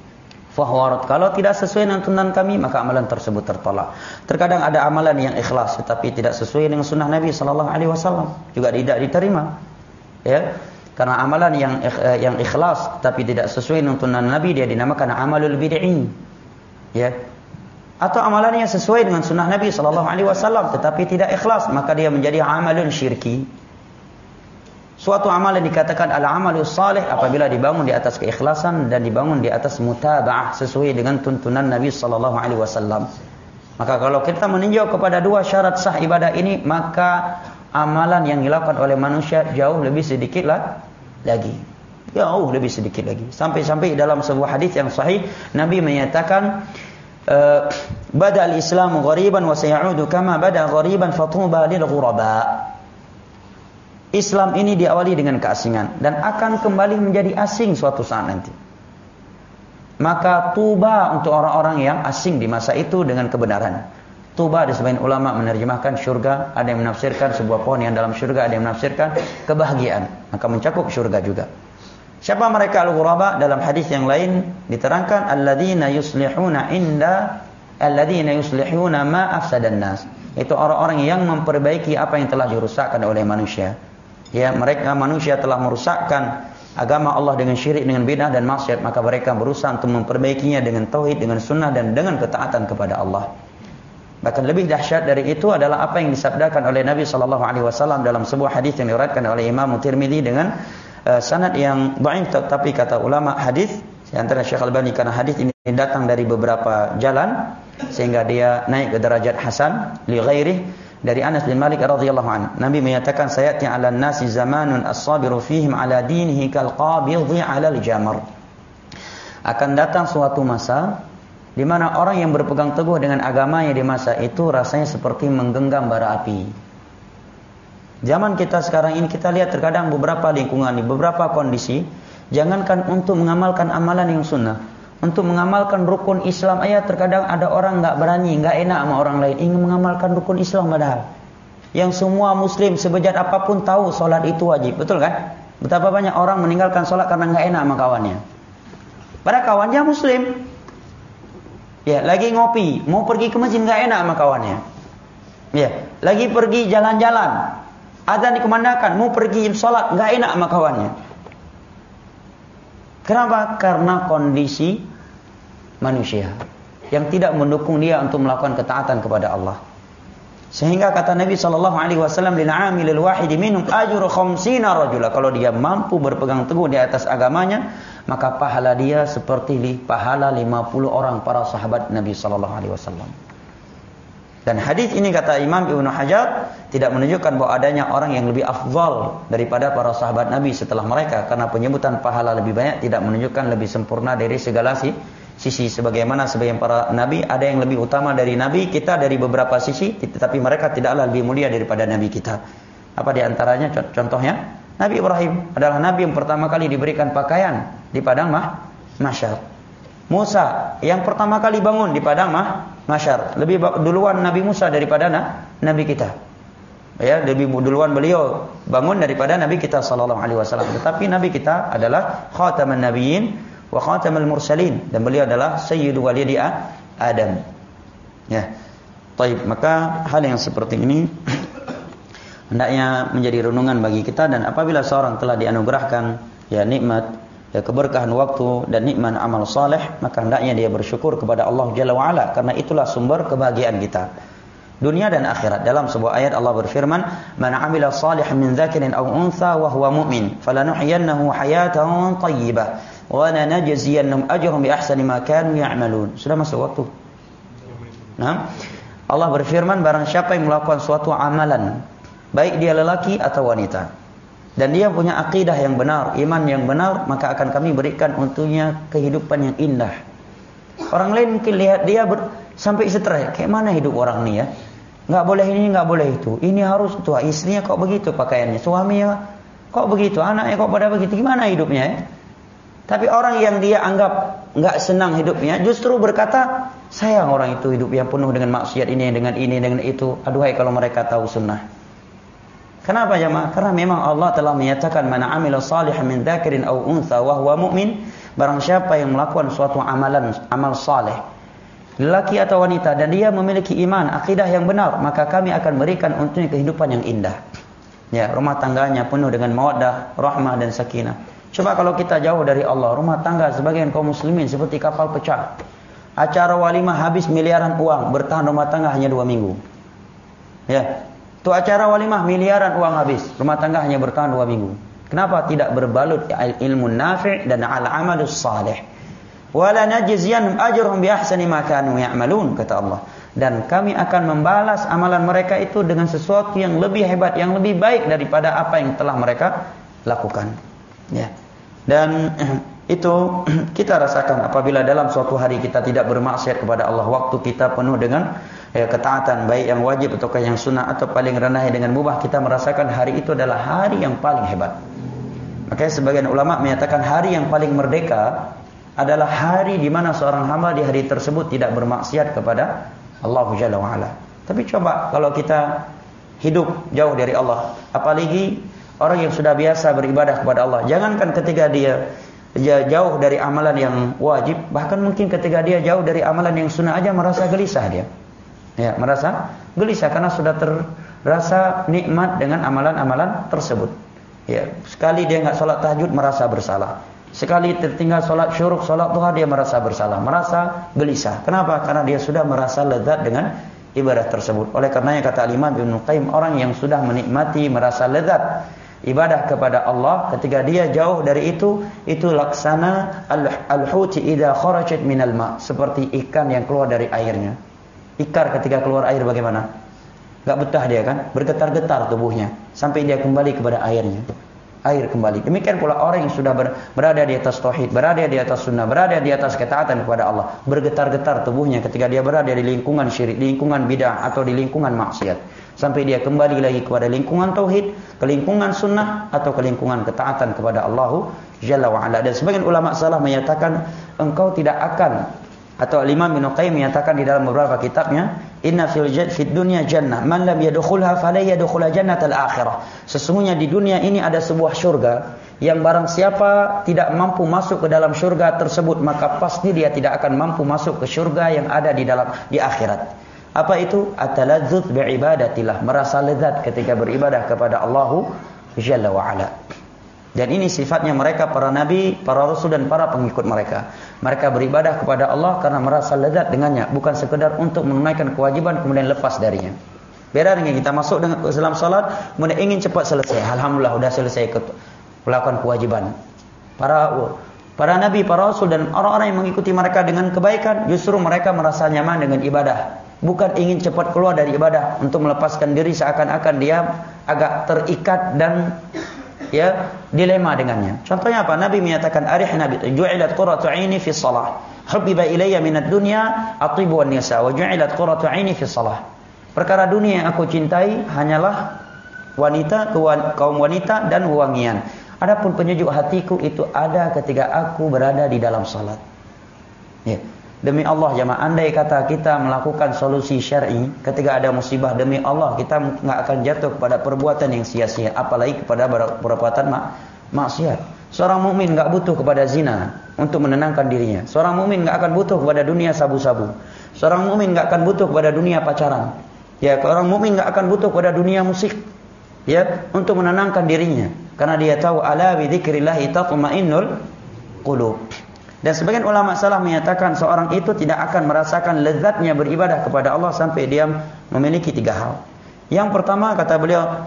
fahuwa rad. Kalau tidak sesuai dengan tuntunan kami, maka amalan tersebut tertolak. Terkadang ada amalan yang ikhlas tetapi tidak sesuai dengan sunnah Nabi sallallahu alaihi wasallam, juga tidak diterima. Ya. Karena amalan yang yang ikhlas tapi tidak sesuai dengan tuntunan Nabi, dia dinamakan amalul bid'i. Ya. Atau amalan yang sesuai dengan sunnah Nabi sallallahu alaihi wasallam tetapi tidak ikhlas, maka dia menjadi amalun syirki. Suatu amalan dikatakan al-amalus salih apabila dibangun di atas keikhlasan dan dibangun di atas mutaba'ah sesuai dengan tuntunan Nabi sallallahu alaihi wasallam. Maka kalau kita meninjau kepada dua syarat sah ibadah ini, maka amalan yang dilakukan oleh manusia jauh lebih sedikit lah lagi. Jauh lebih sedikit lagi. Sampai-sampai dalam sebuah hadis yang sahih Nabi menyatakan bada al-islamu ghariban wa sayaudu kama bada ghariban fatuba lil ghuraba. Islam ini diawali dengan keasingan dan akan kembali menjadi asing suatu saat nanti. Maka tuba untuk orang-orang yang asing di masa itu dengan kebenaran. Tuba di sebagian ulama menerjemahkan syurga, ada yang menafsirkan sebuah pohon yang dalam syurga, ada yang menafsirkan kebahagiaan, maka mencakup syurga juga. Siapa mereka al-ghuraba? Dalam hadis yang lain diterangkan alladzina yuslihuna inda alladzina yuslihuna ma afsadan nas. Itu orang-orang yang memperbaiki apa yang telah dirusakkan oleh manusia. Ya, mereka manusia telah merusakkan agama Allah dengan syirik, dengan bidah dan maksiat, maka mereka berusaha untuk memperbaikinya dengan tauhid, dengan sunnah dan dengan ketaatan kepada Allah. Bahkan lebih dahsyat dari itu adalah apa yang disabdakan oleh Nabi sallallahu alaihi wasallam dalam sebuah hadis yang diriwayatkan oleh Imam Tirmizi dengan Uh, sanad yang dhaif, tapi kata ulama hadis di antara Syekh Albani, karena hadis ini datang dari beberapa jalan sehingga dia naik ke derajat hasan li ghairi, dari Anas bin Malik radhiyallahu anhu. Nabi menyatakan sayati 'alan nasi zamanun as-sabiru fihim 'ala dinihi kal qabidhi 'ala al-jamar. Akan datang suatu masa di mana orang yang berpegang teguh dengan agamanya di masa itu rasanya seperti menggenggam bara api. Zaman kita sekarang ini kita lihat terkadang beberapa lingkungan, di beberapa kondisi, jangankan untuk mengamalkan amalan yang sunnah, untuk mengamalkan rukun Islam aja terkadang ada orang nggak berani, nggak enak sama orang lain ingin mengamalkan rukun Islam, padahal yang semua muslim sebejat apapun tahu sholat itu wajib, betul kan? Betapa banyak orang meninggalkan sholat karena nggak enak sama kawannya, padahal kawannya muslim. Ya, lagi ngopi, mau pergi ke masjid nggak enak sama kawannya. Ya, lagi pergi jalan-jalan, adzan dikumandangkan, mau pergi sholat, nggak enak sama kawannya. Kenapa? Karena kondisi manusia yang tidak mendukung dia untuk melakukan ketaatan kepada Allah. Sehingga kata Nabi sallallahu alaihi wasallam, lil 'amilil wahidi minhum ajru khamsina rajula. Kalau dia mampu berpegang teguh di atas agamanya, maka pahala dia seperti pahala lima puluh orang para sahabat Nabi sallallahu alaihi wasallam. Dan hadis ini kata Imam Ibnu Hajar tidak menunjukkan bahwa adanya orang yang lebih afdal daripada para sahabat Nabi setelah mereka, karena penyebutan pahala lebih banyak tidak menunjukkan lebih sempurna dari segala sisi. Sebagaimana sebagian para nabi ada yang lebih utama dari nabi kita dari beberapa sisi, tetapi mereka tidaklah lebih mulia daripada nabi kita. Apa di antaranya? Contohnya Nabi Ibrahim adalah nabi yang pertama kali diberikan pakaian di padang mahsyar. Musa yang pertama kali bangun di padang mahsyar, lebih duluan Nabi Musa daripada nabi kita. Ya, lebih duluan beliau bangun daripada nabi kita sallallahu alaihi wasallam. Tetapi nabi kita adalah khataman nabiyyin wa khatamal mursalin, dan beliau adalah sayyidu walidi Adam. Ya. Baik, maka hal yang seperti ini hendaknya menjadi renungan bagi kita, dan apabila seorang telah dianugerahkan ya nikmat, ya keberkahan waktu dan nikmat amal saleh, maka hendaknya dia bersyukur kepada Allah Jalla wa Ala, karena itulah sumber kebahagiaan kita dunia dan akhirat. Dalam sebuah ayat Allah berfirman, "Man 'amila shalihan min dzakarin aw untha wa huwa mu'min, falanuhyiyannahu hayatan thayyibah wa lanajziyannahum ajrahum bi ahsani ma kanu ya'malun." Sudah masuk waktu. Nah, Allah berfirman, barang siapa yang melakukan suatu amalan, baik dia lelaki atau wanita, dan dia punya akidah yang benar, iman yang benar, maka akan kami berikan untuknya kehidupan yang indah. Orang lain mungkin lihat dia ber, sampai stres, kayak mana hidup orang ni ya? Enggak boleh ini, enggak boleh itu. Ini harus itu. Istrinya kok begitu pakaiannya, suaminya kok begitu, anaknya kok pada begitu. Gimana hidupnya ya? Tapi orang yang dia anggap enggak senang hidupnya justru berkata, sayang orang itu hidup yang penuh dengan maksiat ini, dengan ini, dengan itu. Aduhai kalau mereka tahu sunnah. Kenapa jemaah? Karena memang Allah telah menyatakan man 'amila salihan min dzakarin aw untha wa huwa mu'min, barang siapa yang melakukan suatu amalan amal saleh, lelaki atau wanita, dan dia memiliki iman, akidah yang benar, maka kami akan berikan untuknya kehidupan yang indah. Ya, rumah tangganya penuh dengan mawaddah, rahmah dan sakinah. Coba kalau kita jauh dari Allah, rumah tangga sebagian kaum muslimin seperti kapal pecah. Acara walimah habis miliaran uang, bertahan rumah tangga hanya dua minggu. Ya, itu acara walimah miliaran uang habis, rumah tangga hanya bertahan dua minggu. Kenapa? Tidak berbalut ilmu nafi' dan al-amalus salih. Wala najziyanhum ajrahum bi ahsani ma kanu ya'malun, kata Allah. Dan kami akan membalas amalan mereka itu dengan sesuatu yang lebih hebat, yang lebih baik daripada apa yang telah mereka lakukan. Ya. Dan itu kita rasakan apabila dalam suatu hari kita tidak bermaksiat kepada Allah, waktu kita penuh dengan ya, ketaatan, baik yang wajib ataukah yang sunnah atau paling rendah dengan mubah, kita merasakan hari itu adalah hari yang paling hebat. Makanya sebagian ulama menyatakan hari yang paling merdeka adalah hari di mana seorang hamba di hari tersebut tidak bermaksiat kepada Allah Jalla wa Ala. Tapi coba kalau kita hidup jauh dari Allah, apalagi orang yang sudah biasa beribadah kepada Allah, jangankan ketika dia jauh dari amalan yang wajib, bahkan mungkin ketika dia jauh dari amalan yang sunnah aja merasa gelisah dia. Ya, merasa gelisah karena sudah terasa nikmat dengan amalan-amalan tersebut. Ya, sekali dia enggak salat tahajud merasa bersalah. Sekali tertinggal salat syuruk, salat duha dia merasa bersalah, merasa gelisah. Kenapa? Karena dia sudah merasa lezat dengan ibadah tersebut. Oleh karenanya kata Imam Ibnu Qayyim, orang yang sudah menikmati, merasa lezat ibadah kepada Allah, ketika dia jauh dari itu, itu laksana al-huti idza kharajat minal ma, seperti ikan yang keluar dari airnya. Ikar ketika keluar air bagaimana? Gak betah dia kan? Bergetar-getar tubuhnya sampai dia kembali kepada airnya. Air kembali. Demikian pula orang yang sudah ber, berada di atas tauhid, berada di atas sunnah, berada di atas ketaatan kepada Allah, bergetar-getar tubuhnya ketika dia berada di lingkungan syirik, di lingkungan bid'ah atau di lingkungan maksiat, sampai dia kembali lagi kepada lingkungan tauhid, ke lingkungan sunnah atau ke lingkungan ketaatan kepada Allah Jalla wa Ala. Dan sebagian ulama salaf menyatakan engkau tidak akan, atau Imam Ibnu Qayyim menyatakan di dalam beberapa kitabnya, inna fil fid dunya jannah man lam yadkhulha fala yadkhula jannatal akhirah. Sesungguhnya di dunia ini ada sebuah syurga yang barang siapa tidak mampu masuk ke dalam syurga tersebut, maka pasti dia tidak akan mampu masuk ke syurga yang ada di dalam di akhirat. Apa itu? At-taladzuz bi'ibadatillah, merasa lezat ketika beribadah kepada Allah Jalla wa Ala. Dan ini sifatnya mereka, para nabi, para rasul dan para pengikut mereka. Mereka beribadah kepada Allah karena merasa lezat dengannya, bukan sekedar untuk menunaikan kewajiban kemudian lepas darinya. Beda dengan kita masuk dengan dalam salat kemudian ingin cepat selesai. Alhamdulillah sudah selesai melakukan kewajiban. Para para nabi, para rasul dan orang-orang yang mengikuti mereka dengan kebaikan, justru mereka merasa nyaman dengan ibadah. Bukan ingin cepat keluar dari ibadah untuk melepaskan diri, seakan-akan dia agak terikat dan ya dilema dengannya. Contohnya apa? Nabi menyatakan, arihna bi ju'ilat qurratu 'aini fi shalah. Hubbiba ilayya minad dunya at-tibu wan nisa wa ju'ilat qurratu 'aini fi shalah. Perkara dunia yang aku cintai hanyalah wanita, kaum wanita dan wewangian. Adapun penyejuk hatiku itu ada ketika aku berada di dalam salat. Ya. Demi Allah jemaah, andai kata kita melakukan solusi syar'i ketika ada musibah, demi Allah kita enggak akan jatuh kepada perbuatan yang sia-sia, apalagi kepada perbuatan mak maksiat. Seorang mukmin enggak butuh kepada zina untuk menenangkan dirinya. Seorang mukmin enggak akan butuh kepada dunia sabu-sabu. Seorang mukmin enggak akan butuh kepada dunia pacaran. Ya, seorang mukmin enggak akan butuh kepada dunia musik. Ya, untuk menenangkan dirinya, karena dia tahu ala bi dzikrillah tatma'innul qulub. Dan sebagian ulama salaf menyatakan seorang itu tidak akan merasakan lezatnya beribadah kepada Allah sampai dia memiliki tiga hal. Yang pertama kata beliau,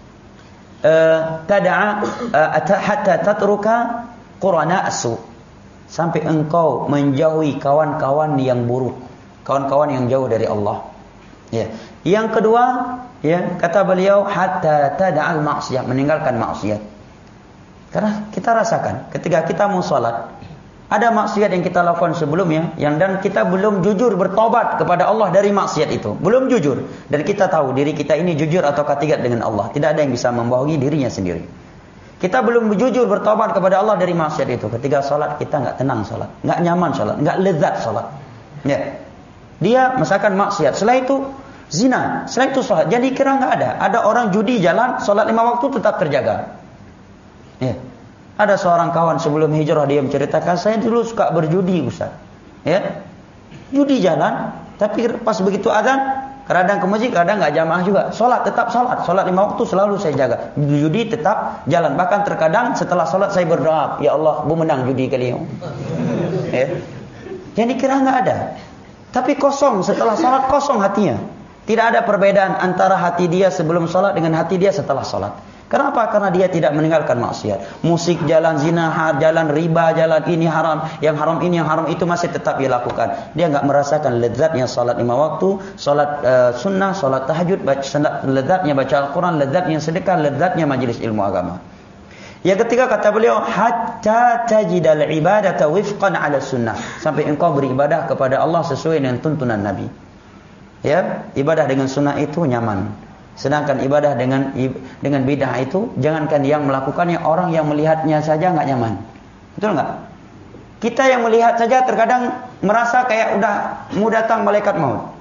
tada'a hatta tatruka qurana asu, sampai engkau menjauhi kawan-kawan yang buruk, kawan-kawan yang jauh dari Allah. Ya. Yang kedua, ya, kata beliau hatta tada'al maksiyah, meninggalkan maksiat. Karena kita rasakan ketika kita mau salat, ada maksiat yang kita lakukan sebelumnya, yang dan kita belum jujur bertobat kepada Allah dari maksiat itu. Belum jujur. Dan kita tahu diri kita ini jujur atau ketigat dengan Allah. Tidak ada yang bisa membohongi dirinya sendiri. Kita belum jujur bertobat kepada Allah dari maksiat itu. Ketika salat kita enggak tenang salat, enggak nyaman salat, enggak lezat salat. Ya. Dia misalkan maksiat. Setelah itu zina, setelah itu sholat. Jadi kira nggak ada. Ada orang judi jalan, sholat lima waktu tetap terjaga. Ya. Ada seorang kawan sebelum hijrah dia menceritakan, saya dulu suka berjudi Ustaz. Ya. Judi jalan, tapi pas begitu azan, kadang ke masjid, kadang nggak jamaah juga. Sholat tetap sholat, sholat lima waktu selalu saya jaga. Judi tetap jalan. Bahkan terkadang setelah sholat saya berdoa, ya Allah, bu menang judi kali ini. Ya. Jadi kira nggak ada. Tapi kosong setelah sholat, kosong hatinya. Tidak ada perbedaan antara hati dia sebelum sholat dengan hati dia setelah sholat. Kenapa? Karena dia tidak meninggalkan maksiat. Musik jalan, zina jalan, riba jalan, ini haram, yang haram ini, yang haram itu masih tetap dia lakukan. Dia enggak merasakan lezatnya salat lima waktu, salat uh, sunnah, salat tahajud, lezatnya baca Al-Quran, lezatnya sedekah, lezatnya majelis ilmu agama. Yang ketiga kata beliau, hatta tajidal ibadata wifqan ala sunnah, sampai engkau beribadah kepada Allah sesuai dengan tuntunan Nabi. Ya, ibadah dengan sunnah itu nyaman. Sedangkan ibadah dengan dengan bidah itu, jangankan yang melakukannya, orang yang melihatnya saja nggak nyaman. Betul nggak? Kita yang melihat saja terkadang merasa kayak udah mau datang malaikat maut.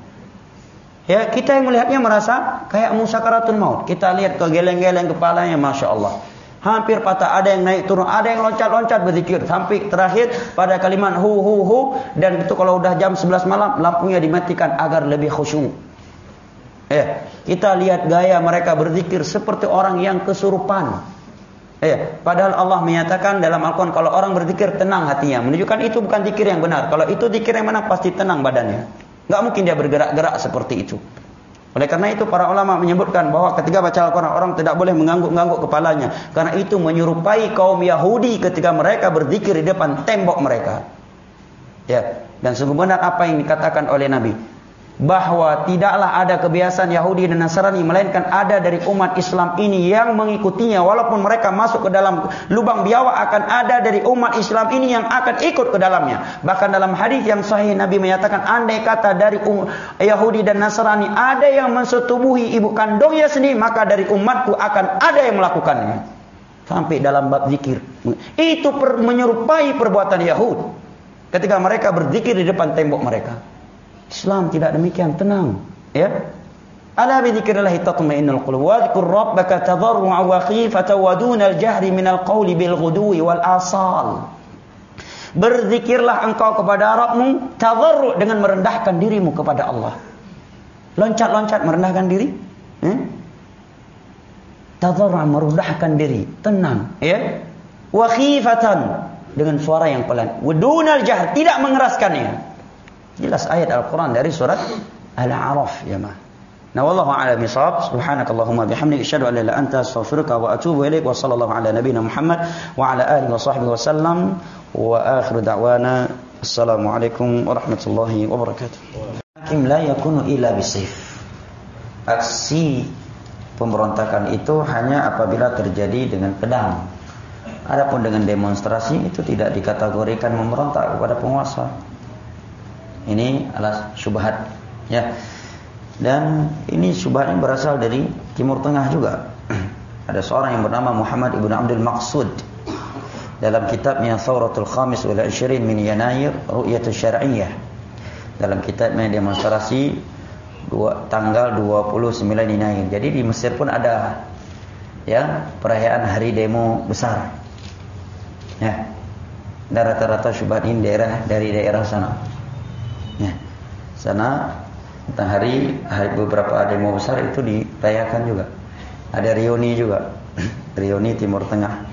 Ya, kita yang melihatnya merasa kayak musakaratul maut. Kita lihat ke geleng-geleng kepalanya, masya Allah. Hampir patah, ada yang naik turun, ada yang loncat-loncat berzikir. Sampai terakhir pada kalimat hu hu hu, dan itu kalau udah jam sebelas malam lampunya dimatikan agar lebih khusyuk. Ya, kita lihat gaya mereka berzikir seperti orang yang kesurupan. Ya, padahal Allah menyatakan dalam Al-Quran kalau orang berzikir tenang hatinya, menunjukkan itu bukan zikir yang benar. Kalau itu zikir yang benar pasti tenang badannya. Enggak mungkin dia bergerak-gerak seperti itu. Oleh karena itu para ulama menyebutkan bahwa ketika baca Al-Quran orang tidak boleh mengangguk-angguk kepalanya, karena itu menyerupai kaum Yahudi ketika mereka berzikir di depan tembok mereka. Ya, dan sungguh benar apa yang dikatakan oleh Nabi, bahwa tidaklah ada kebiasaan Yahudi dan Nasrani, melainkan ada dari umat Islam ini yang mengikutinya. Walaupun mereka masuk ke dalam lubang biawak, akan ada dari umat Islam ini yang akan ikut ke dalamnya. Bahkan dalam hadis yang sahih Nabi menyatakan, andai kata dari um, Yahudi dan Nasrani ada yang mensetubuhi ibu kandungnya sendiri, maka dari umatku akan ada yang melakukannya. Sampai dalam bab zikir. Itu per, menyerupai perbuatan Yahud ketika mereka berzikir di depan tembok mereka. Islam tidak demikian, tenang, ya. Ala bi dzikrillah tatma'innul qulub wa dzkur rabbaka tadarru'an wa khifatan wa dunal jahri minal qawli bil ghudwi wal asal. Berzikirlah engkau kepada Rabbmu tadarru' dengan merendahkan dirimu kepada Allah. Loncat-loncat merendahkan diri, eh? Tadarru'an merendahkan diri, tenang, ya. Wa khifatan dengan suara yang pelan. Wa dunal jahr, tidak mengeraskannya. Jelas ayat Al-Quran dari surat Al-A'raf, ya ma. Nah, wallahu a'lam bishawab. Subhanakallahumma bihamdika asyhadu an la ilaha illa anta astaghfiruka wa atubu ilaik. Wa sallallahu ala nabiyyina Muhammad wa ala alihi wa sahbihi wasallam. Wa akhiru da'wana assalamu alaikum warahmatullahi wabarakatuh. Hakim la yakunu illa bisayf. Aksi pemberontakan itu hanya apabila terjadi dengan pedang. Adapun dengan demonstrasi itu tidak dikategorikan memberontak kepada penguasa. Ini adalah syubhat, ya. Dan ini syubhat ini berasal dari Timur Tengah juga. Ada seorang yang bernama Muhammad ibn Abdul Maqsud, dalam kitabnya Thawratul Khamis wal Ishrin min Yanair Ru'yatul Syar'iyyah, dalam kitabnya demonstrasi dua, tanggal dua puluh sembilan Yanair. Jadi di Mesir pun ada, ya, perayaan hari demo besar, ya. Dan rata-rata syubhat ini daerah dari daerah sana. Ya, sana tentang hari, hari beberapa demo besar itu dirayakan juga. Ada reuni juga, reuni Timur Tengah.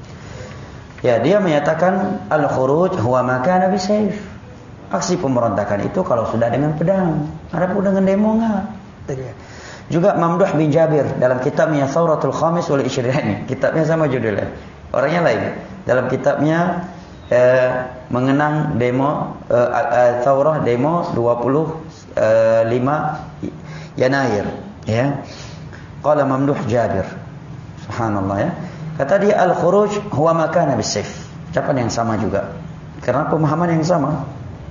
Ya, dia menyatakan al-khuruj huwa ma kana bisayf. Aksi pemberontakan itu kalau sudah dengan pedang. Adapun dengan demo enggak. Juga Mamduh bin Jabir dalam kitabnya Thawratul Khamis wal Ishrin, kitabnya sama judulnya, orangnya lain. Dalam kitabnya Eh, mengenang demo eh, eh, Thawrah demo dua puluh lima Yanair, ya. Qala Mamduh Jabir, subhanallah, ya. Kata dia al-khuruj huwa ma kana bisayf. Ucapan yang sama juga, karena pemahaman yang sama.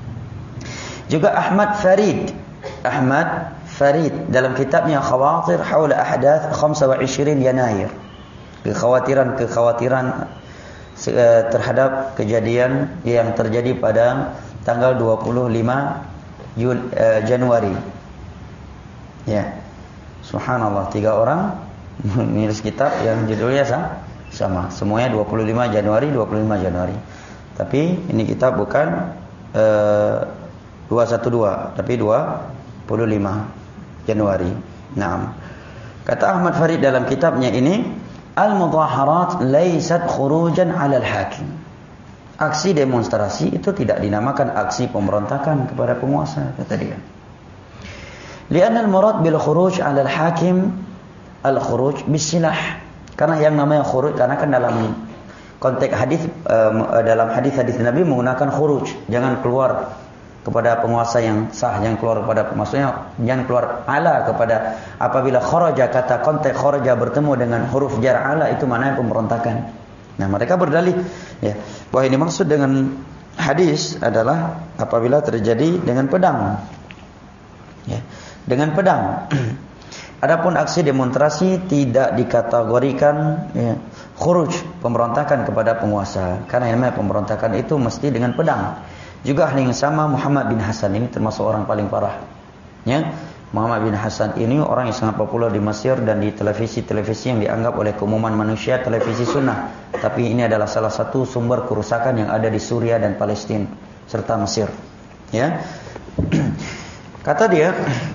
Juga Ahmad Farid, Ahmad Farid dalam kitabnya Khawatir haula ahdath khamsa wa ishrin Yanair, kekhawatiran-kekhawatiran terhadap kejadian yang terjadi pada tanggal dua puluh lima Januari. Ya. Subhanallah, tiga orang menulis kitab yang judulnya sama. Semuanya dua puluh lima Januari, dua puluh lima Januari. Tapi ini kitab bukan uh, dua satu dua, tapi dua puluh lima Januari. Naam. Kata Ahmad Farid dalam kitabnya ini, al-mudhaharat laysat khurujan 'ala al-hakim. Aksi demonstrasi itu tidak dinamakan aksi pemberontakan kepada penguasa, kata dia. Lianna al-murad bil khuruj 'ala al-hakim al-khuruj bis-silah. Karena yang namanya khuruj, karena kan dalam konteks hadis uh, dalam hadis-hadis Nabi menggunakan khuruj, jangan keluar kepada penguasa yang sah, jangan keluar kepada, maksudnya jangan keluar ala kepada, apabila kharaja, kata konteks kharaja bertemu dengan huruf jar ala, itu maknanya pemberontakan. Nah, mereka berdalih ya bahwa ini maksud dengan hadis adalah apabila terjadi dengan pedang. Ya, dengan pedang. Adapun aksi demonstrasi tidak dikategorikan ya, khuruj, pemberontakan kepada penguasa, karena yang namanya pemberontakan itu mesti dengan pedang. Juga hal yang sama Muhammad bin Hasan ini termasuk orang paling parah. Ya, Muhammad bin Hasan ini orang yang sangat populer di Mesir dan di televisi-televisi yang dianggap oleh keumuman manusia televisi sunnah. Tapi ini adalah salah satu sumber kerusakan yang ada di Suriah dan Palestina serta Mesir. Ya. Kata dia,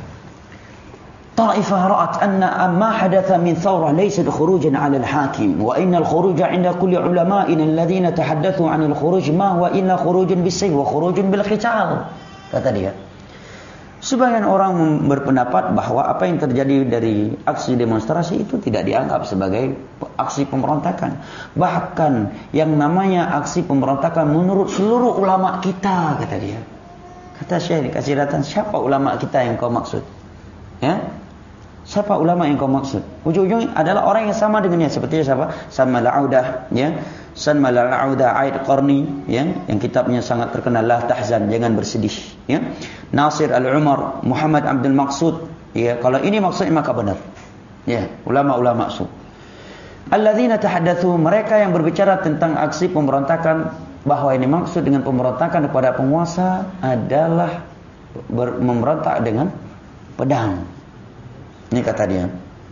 طائفة رأت أن ما حدث من ثورة ليست خروجا على الحاكم وإن الخروج عند كل علمائنا الذين تحدثوا عن الخروج ما هو إلا خروج بالسيف وخروج بالقتال. Kata dia, sebagian orang berpendapat bahwa apa yang terjadi dari aksi demonstrasi itu tidak dianggap sebagai aksi pemberontakan. Bahkan yang namanya aksi pemberontakan menurut seluruh ulama kita, kata dia. Kata Syekh, dikasih datang, siapa ulama kita yang kau maksud? Ya? Siapa ulama yang kau maksud? Ujung-ujungnya adalah orang yang sama dengannya, seperti siapa? Salman al-Audah, ya. Salman al-Audah Aid Qarni, ya, yang kitabnya sangat terkenal, La Tahzan, jangan bersedih, ya. Nasir al-Umar, Muhammad Abdul Maqsud, ya. Kalau ini maksudnya maka benar. Ya, ulama-ulama maksud. Alladzina tahaddatsu, mereka yang berbicara tentang aksi pemberontakan, bahwa ini maksud dengan pemberontakan kepada penguasa adalah ber- memberontak dengan pedang. Ini kata dia.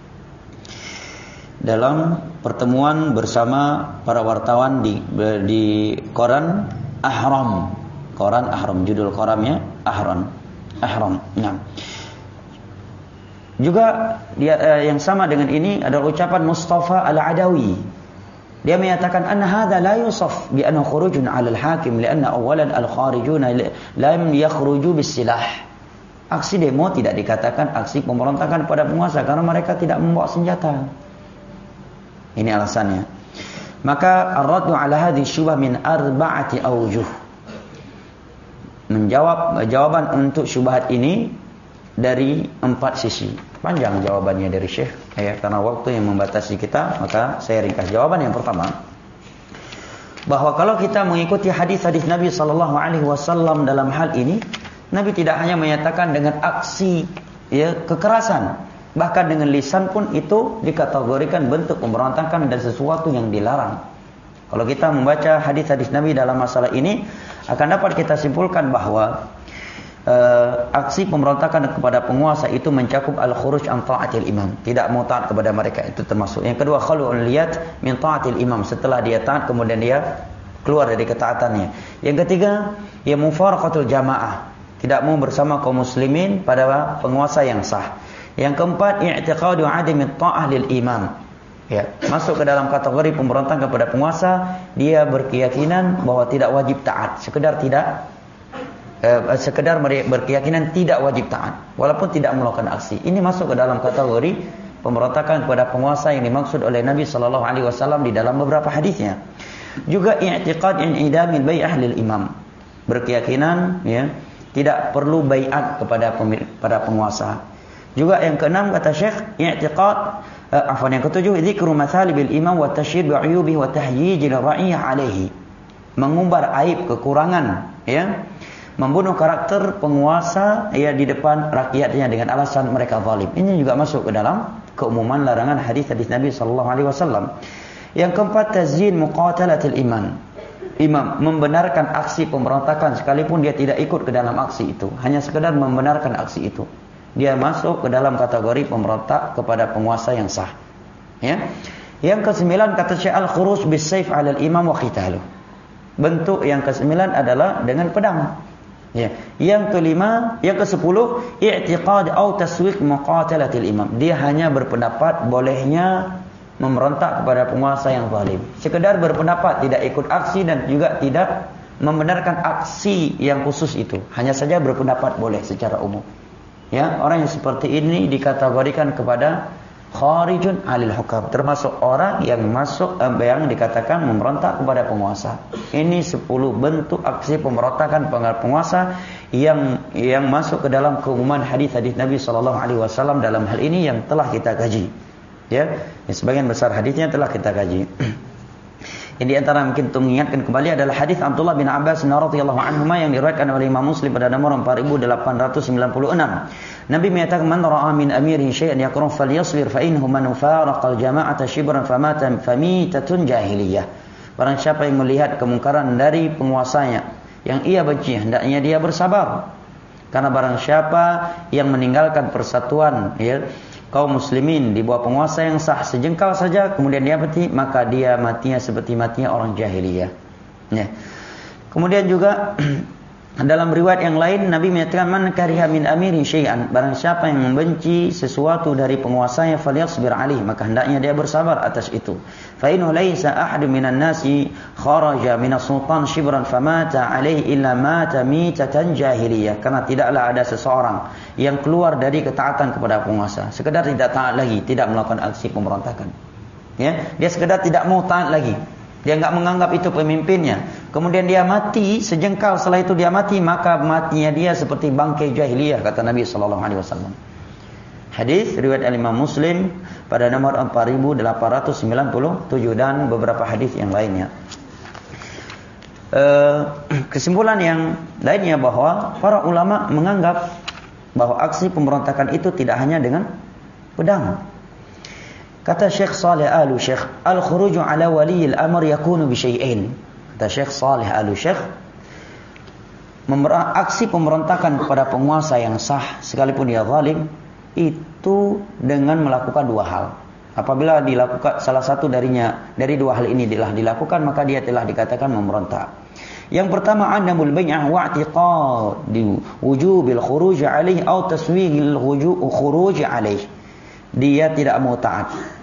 Dalam pertemuan bersama para wartawan di di koran Ahram. Koran Ahram, judul korannya Ahram. Ahram. Nah. Juga dia eh, yang sama dengan ini adalah ucapan Mustafa Al-Adawi. Dia menyatakan anna hadza la yusaf bi anna khurujun 'ala al-hakim li'anna awwalan al-kharijuna lam yakhruju bis-silah. Aksi demo tidak dikatakan aksi pemberontakan pada penguasa karena mereka tidak membawa senjata. Ini alasannya. Maka ar-raddu 'ala hadhihi syubhah min arba'ati awjuh. Menjawab jawaban untuk syubhat ini dari empat sisi. Panjang jawabannya dari Syekh, ya, karena waktu yang membatasi kita, maka saya ringkas. Jawaban yang pertama, bahwa kalau kita mengikuti hadis-hadis Nabi sallallahu alaihi wasallam dalam hal ini, Nabi tidak hanya menyatakan dengan aksi ya kekerasan, bahkan dengan lisan pun itu dikategorikan bentuk pemberontakan dan sesuatu yang dilarang. Kalau kita membaca hadis-hadis Nabi dalam masalah ini, akan dapat kita simpulkan bahwa uh, aksi pemberontakan kepada penguasa itu mencakup al-khuruj an ta'atil imam, tidak mau taat kepada mereka, itu termasuk. Yang kedua, khalu'ul liyat min ta'atil imam, setelah dia taat kemudian dia keluar dari ketaatannya. Yang ketiga, ya mufaraqatul jamaah, tidak mau bersama kaum muslimin pada penguasa yang sah. Yang keempat, i'tiqadu 'adami ta'ah lil imam. Ya, masuk ke dalam kategori pemberontakan kepada penguasa, dia berkeyakinan bahwa tidak wajib taat, sekedar tidak eh, sekedar berkeyakinan tidak wajib taat walaupun tidak melakukan aksi. Ini masuk ke dalam kategori pemberontakan kepada penguasa yang dimaksud oleh Nabi sallallahu alaihi wasallam di dalam beberapa hadisnya. Juga i'tiqad i'idamil bai'ah lil imam. Berkeyakinan ya tidak perlu baiat kepada pada penguasa. Juga yang keenam kata Syekh, i'tiqad uh, afwan yang ketujuh, dzikru mathalibil imam wa tasyhid bi'uyubihi wa tahyijil ra'iyah alaihi. Mengumbar aib kekurangan ya, membunuh karakter penguasa ya di depan rakyatnya dengan alasan mereka zalim. Ini juga masuk ke dalam keumuman larangan hadis-hadis Nabi sallallahu alaihi wasallam. Yang keempat, tazyin muqatalatil iman. Imam membenarkan aksi pemberontakan sekalipun dia tidak ikut ke dalam aksi itu, hanya sekedar membenarkan aksi itu. dia masuk ke dalam kategori pemberontak kepada penguasa yang sah. Ya. Yang kesembilan kata Syekh al-khuruj bis-sayf 'ala al-imam wa qitaluh. Bentuk yang kesembilan adalah dengan pedang. Ya. Yang kelima, yang kesepuluh, i'tiqad atau taswiq muqatalatil imam. Dia hanya berpendapat bolehnya memberontak kepada penguasa yang zalim. Sekedar berpendapat, tidak ikut aksi dan juga tidak membenarkan aksi yang khusus itu. Hanya saja berpendapat boleh secara umum. Ya, orang yang seperti ini dikategorikan kepada kharijun 'alil hukam, termasuk orang yang masuk yang dikatakan memberontak kepada penguasa. Ini sepuluh bentuk aksi pemberontakan kepada penguasa yang yang masuk ke dalam keumuman hadis-hadis Nabi sallallahu alaihi wasallam dalam hal ini yang telah kita kaji. Ya, sebagian besar hadisnya telah kita kaji. Yang di antara mungkin untuk mengingatkan kembali adalah hadis Abdullah bin Abbas radhiyallahu anhuma yang diriwayatkan oleh Imam Muslim pada nomor empat ribu delapan ratus sembilan puluh enam. Nabi menyatakan, "Man ra'a min amirihi syai'an yakrah falyasbir fa innahu man faraqal jama'ata shibran famata famitatun jahiliyah." Barang siapa yang melihat kemungkaran dari penguasanya yang ia benci, hendaknya dia bersabar. Karena barang siapa yang meninggalkan persatuan, ya, kaum muslimin di bawah penguasa yang sah sejengkal saja kemudian dia mati, maka dia matinya seperti matinya orang jahiliyah. Ya. Kemudian juga dalam riwayat yang lain Nabi menyatakan, man kariha min amirin syai'an, barang siapa yang membenci sesuatu dari penguasanya falyasbir alaihi, maka hendaknya dia bersabar atas itu. Fa innahu laisa ahadun minan nasi kharaja minas sultan shibran famata alaihi illa mata mitatan jahiliyah. Karena tidaklah ada seseorang yang keluar dari ketaatan kepada penguasa sekedar tidak taat lagi, tidak melakukan aksi pemberontakan. Ya, dia sekedar tidak mau taat lagi. Dia enggak menganggap itu pemimpinnya. Kemudian dia mati, sejengkal setelah itu dia mati, maka matinya dia seperti bangkai jahiliyah, kata Nabi sallallahu alaihi wasallam. Hadis riwayat Imam Muslim pada nomor empat ribu delapan ratus sembilan puluh tujuh dan beberapa hadis yang lainnya. E, kesimpulan yang lainnya bahwa para ulama menganggap bahwa aksi pemberontakan itu tidak hanya dengan pedang. Kata Syekh Saleh Al-Syekh, al-khuruju ala waliyil amr yakunu bi syai'ain. Kata Syekh Saleh Al-Syekh, aksi pemberontakan kepada penguasa yang sah sekalipun dia zalim itu dengan melakukan dua hal. Apabila dilakukan salah satu darinya dari dua hal ini telah dilakukan, maka dia telah dikatakan memberontak. Yang pertama, adamul bai'ah wa i'tiqadi wujubil khuruj alaihi atau taswigil khuruj alaihi. Dia tidak mau taat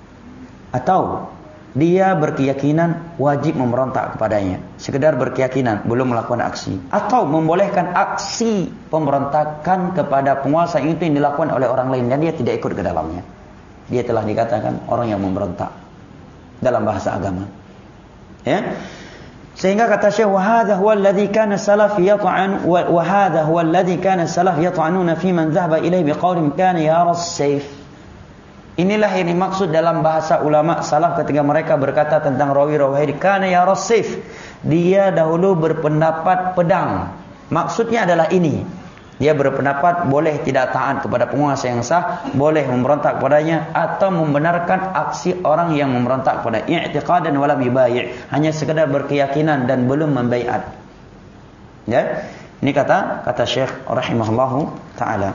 atau dia berkeyakinan wajib memberontak kepadanya, sekedar berkeyakinan belum melakukan aksi, atau membolehkan aksi pemberontakan kepada penguasa itu yang dilakukan oleh orang lain dan dia tidak ikut ke dalamnya. Dia telah dikatakan orang yang memberontak dalam bahasa agama. Ya. Sehingga kata Syekh, wa hadha huwa alladhi kana salaf yat'an wa hadha huwa alladhi kana salaf yat'anuna fi man dhahaba ilayhi biqawlin kana yara as-sayf. Inilah yang dimaksud dalam bahasa ulama salaf ketika mereka berkata tentang rawi-rawi kana yara as-sayf. Dia dahulu berpendapat pedang. Maksudnya adalah ini. Dia berpendapat boleh tidak taat kepada penguasa yang sah, boleh memberontak kepadanya, atau membenarkan aksi orang yang memberontak kepada i'tiqadan wala bibai', hanya sekadar berkeyakinan dan belum membaiat. Ya, ini kata kata Syekh rahimahullahu taala.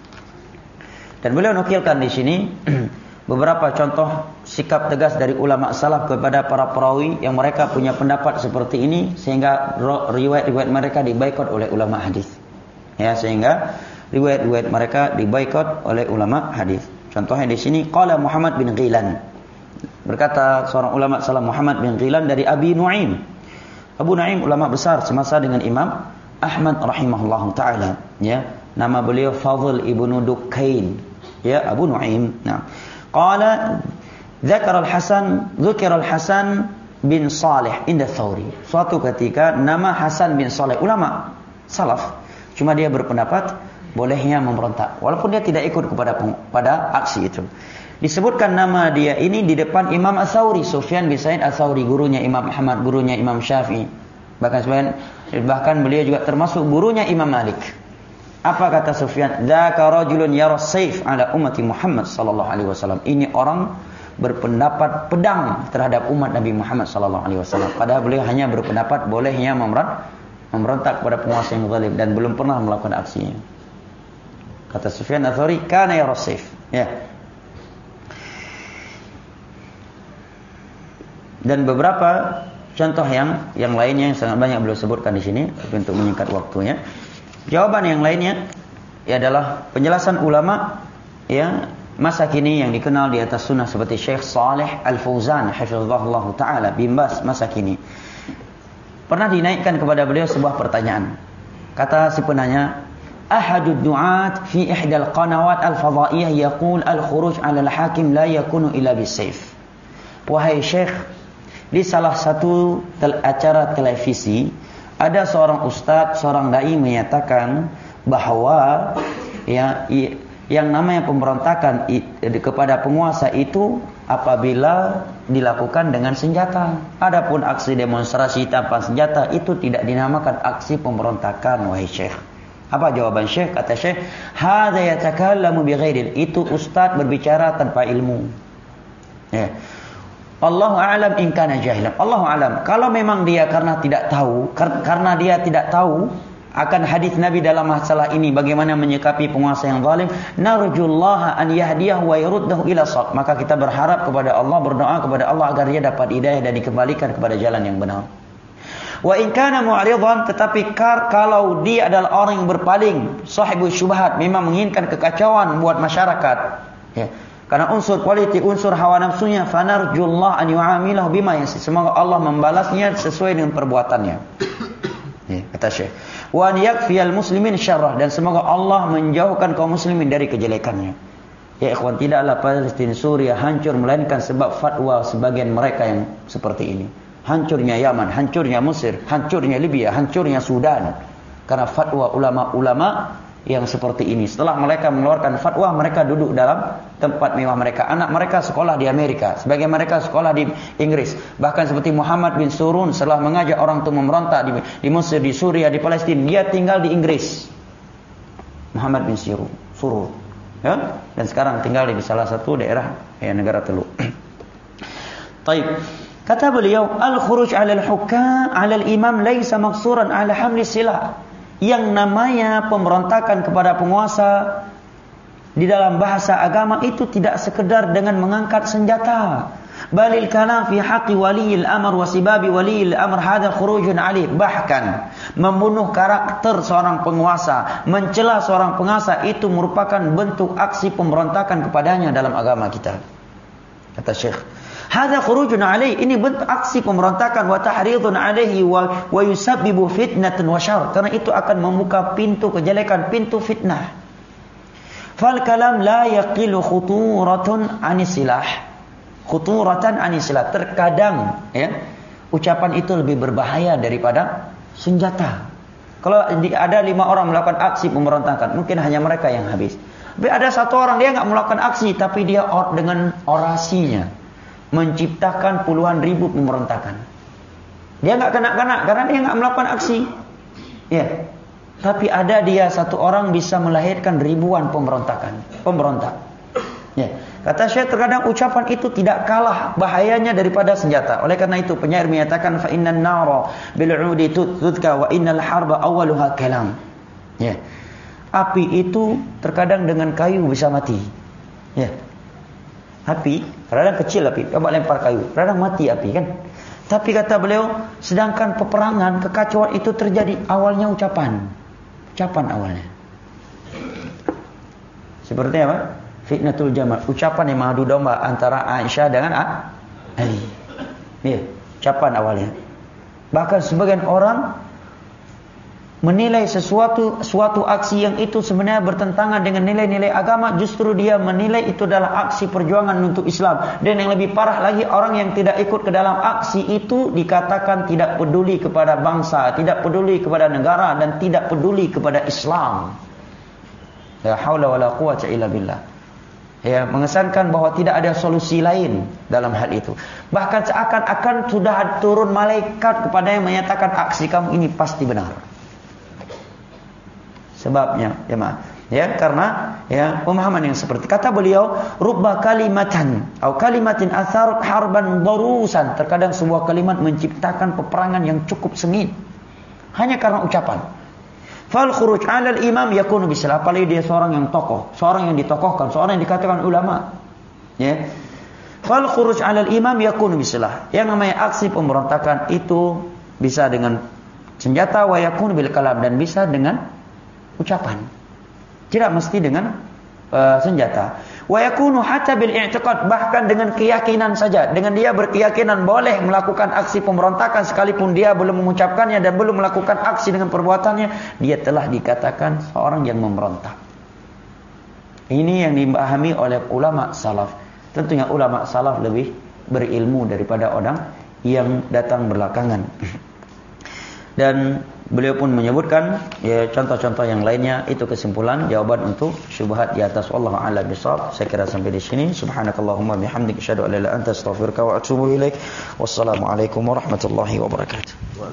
Dan beliau nukilkan di sini beberapa contoh sikap tegas dari ulama salaf kepada para perawi yang mereka punya pendapat seperti ini sehingga riwayat-riwayat mereka dibaikot oleh ulama hadis. Ya, sehingga riwayat-riwayat mereka dibaikot oleh ulama hadis. Contohnya di sini qala Muhammad bin Ghilan. Berkata seorang ulama salaf Muhammad bin Ghilan dari Abi Nu'aim. Abu Nu'aim ulama besar semasa dengan Imam Ahmad rahimahullahu taala, ya. Nama beliau Fadl ibnu Dukain. Ya, Abu Nu'aim. Nah, qala dzakara al-Hasan, dzukira al-Hasan bin Salih inda Thawri. Suatu ketika nama Hasan bin Salih ulama salaf, cuma dia berpendapat bolehnya memberontak walaupun dia tidak ikut kepada pada aksi itu. Disebutkan nama dia ini di depan Imam Ats-Tsauri, Sufyan bin Sa'id Ats-Tsauri, gurunya Imam Ahmad, gurunya Imam Syafi'i. Bahkan sebagian bahkan beliau juga termasuk gurunya Imam Malik. Apa kata Sufyan? Dzaka rajulun yara sayf ala ummati Muhammad sallallahu alaihi wasallam. Ini orang berpendapat pedang terhadap umat Nabi Muhammad sallallahu alaihi wasallam. Padahal beliau hanya berpendapat bolehnya memberontak memberontak kepada penguasa yang zalim dan belum pernah melakukan aksinya. Kata Sufyan Ats-Tsauri, kana yara as-sayf. Ya. Dan beberapa contoh yang yang lainnya yang sangat banyak beliau sebutkan di sini, tapi untuk menyingkat waktunya. Jawaban yang lainnya ya adalah penjelasan ulama ya masa kini yang dikenal di atas sunnah seperti Syekh Shalih Al-Fauzan hafizahullah taala, bimbas masa kini. Pernah dinaikkan kepada beliau sebuah pertanyaan. Kata si penanya, ahadud du'at fi ihdal qanawat al-fadhaiyah yaqul al-khuruj 'ala al-hakim la yakunu illa bis-sayf. Wahai Syekh, di salah satu tel- acara televisi ada seorang ustadz, seorang dai menyatakan bahwa ya yang namanya pemberontakan kepada penguasa itu apabila dilakukan dengan senjata. Adapun aksi demonstrasi tanpa senjata itu tidak dinamakan aksi pemberontakan, wahai Syekh. Apa jawaban Syekh? Kata Syekh, hadza yatakallamu bighairi, itu ustaz berbicara tanpa ilmu. Ya. Allahu a'lam in kana jahilan. Allahu a'lam. Kalau memang dia karena tidak tahu, kar- karena dia tidak tahu akan hadis Nabi dalam masalah ini, bagaimana menyikapi penguasa yang zalim, narjullaha an yahdiyahu wa yuruddahu ila shawab. Maka kita berharap kepada Allah, berdoa kepada Allah agar dia dapat hidayah dan dikembalikan kepada jalan yang benar. Wa in kana mu'ridan, tetapi kar, kalau dia adalah orang yang berpaling, sahibul syubhat, memang menginginkan kekacauan buat masyarakat, ya. Karena unsur politik, unsur hawa nafsunya, fanarjullah an yu'amilahu bima yasir. Semoga Allah membalasnya sesuai dengan perbuatannya. Ya, kata Syekh. Wa an yakfiyal muslimin syarrah, dan semoga Allah menjauhkan kaum muslimin dari kejelekannya. Ya ikhwan, tidaklah Palestina, Suriah hancur melainkan sebab fatwa sebagian mereka yang seperti ini. Hancurnya Yaman, hancurnya Mesir, hancurnya Libya, hancurnya Sudan karena fatwa ulama-ulama yang seperti ini. Setelah mereka mengeluarkan fatwa, mereka duduk dalam tempat mewah mereka. Anak mereka sekolah di Amerika, sebagian mereka sekolah di Inggris. Bahkan seperti Muhammad bin Surun setelah mengajak orang untuk memberontak di, di Mesir, di Suriah, di Palestina, dia tinggal di Inggris. Muhammad bin Surun, Surun, ya? Dan sekarang tinggal di salah satu daerah ya, negara Teluk. Taib. Kata beliau, al-khuruj 'ala al-hukam 'ala al-imam laisa maqsuran 'ala hamli silah. Yang namanya pemberontakan kepada penguasa di dalam bahasa agama itu tidak sekedar dengan mengangkat senjata. Balil kalam fi haqqi waliyil amr wa sibabi waliyil amr hadha khurujun alih. Bahkan membunuh karakter seorang penguasa, mencela seorang penguasa itu merupakan bentuk aksi pemberontakan kepadanya dalam agama kita. Kata Syekh, hadza khurujun alaihi, ini bentuk aksi pemberontakan, wa tahridun alaihi wa wa yusabbibu fitnatan wa syarr, karena itu akan membuka pintu kejelekan, pintu fitnah. Fal kalam la yaqilu khuturatun anisilah, khuturatan anisilah. Terkadang ya ucapan itu lebih berbahaya daripada senjata. Kalau ada lima orang melakukan aksi pemberontakan, mungkin hanya mereka yang habis. Tapi ada satu orang dia enggak melakukan aksi, tapi dia dengan orasinya menciptakan puluhan ribu pemberontakan. Dia enggak kena-kena karena dia enggak melakukan aksi. Ya. Tapi ada dia satu orang bisa melahirkan ribuan pemberontakan, pemberontak. Ya. Kata Syekh, terkadang ucapan itu tidak kalah bahayanya daripada senjata. Oleh karena itu penyair menyatakan fa innan nara bil 'udi tudka wa innal harba awwaluha kalam. Ya. Api itu terkadang dengan kayu bisa mati. Ya. Api, kadang kecil api, coba lempar kayu, kadang mati api kan. Tapi kata beliau, sedangkan peperangan, kekacauan itu terjadi awalnya ucapan. Ucapan awalnya. Seperti apa? Fitnatul Jamal, ucapan yang mengadu domba antara Aisyah dengan Ali. Ya, ucapan awalnya. Bahkan sebagian orang menilai sesuatu suatu aksi yang itu sebenarnya bertentangan dengan nilai-nilai agama, justru dia menilai itu adalah aksi perjuangan untuk Islam. Dan yang lebih parah lagi, orang yang tidak ikut ke dalam aksi itu dikatakan tidak peduli kepada bangsa, tidak peduli kepada negara, dan tidak peduli kepada Islam. La haula wala quwwata illa billah. Ya, mengesankan bahwa tidak ada solusi lain dalam hal itu. Bahkan seakan-akan sudah turun malaikat kepada yang menyatakan aksi kamu ini pasti benar. Sebabnya, ya maaf, ya karena ya pemahaman yang seperti kata beliau, rubba kalimatan atau kalimatin atharat harban darusan. Terkadang sebuah kalimat menciptakan peperangan yang cukup sengit hanya karena ucapan. Fal khuruj 'ala al-imam yakunu bisalah. Apalagi dia seorang yang tokoh, seorang yang ditokohkan, seorang yang dikatakan ulama. Ya. Fal khuruj 'ala al-imam yakunu bisalah. Yang namanya aksi pemberontakan itu bisa dengan senjata, wa yakunu bil kalam, dan bisa dengan ucapan. Tidak mesti dengan uh, senjata. Wa yakunu hatta bil i'tiqad, bahkan dengan keyakinan saja. Dengan dia berkeyakinan boleh melakukan aksi pemberontakan sekalipun dia belum mengucapkannya dan belum melakukan aksi dengan perbuatannya, dia telah dikatakan seorang yang memberontak. Ini yang dipahami oleh ulama salaf. Tentunya ulama salaf lebih berilmu daripada orang yang datang belakangan. Dan beliau pun menyebutkan ya, contoh-contoh yang lainnya. Itu kesimpulan jawaban untuk syubhat di atas. Wallahu a'lam bishawab. Saya kira sampai di sini. Subhanakallahumma bihamdika asyhadu an la ilaha illa anta astaghfiruka wa atubu ilaik. Wassalamualaikum warahmatullahi wabarakatuh.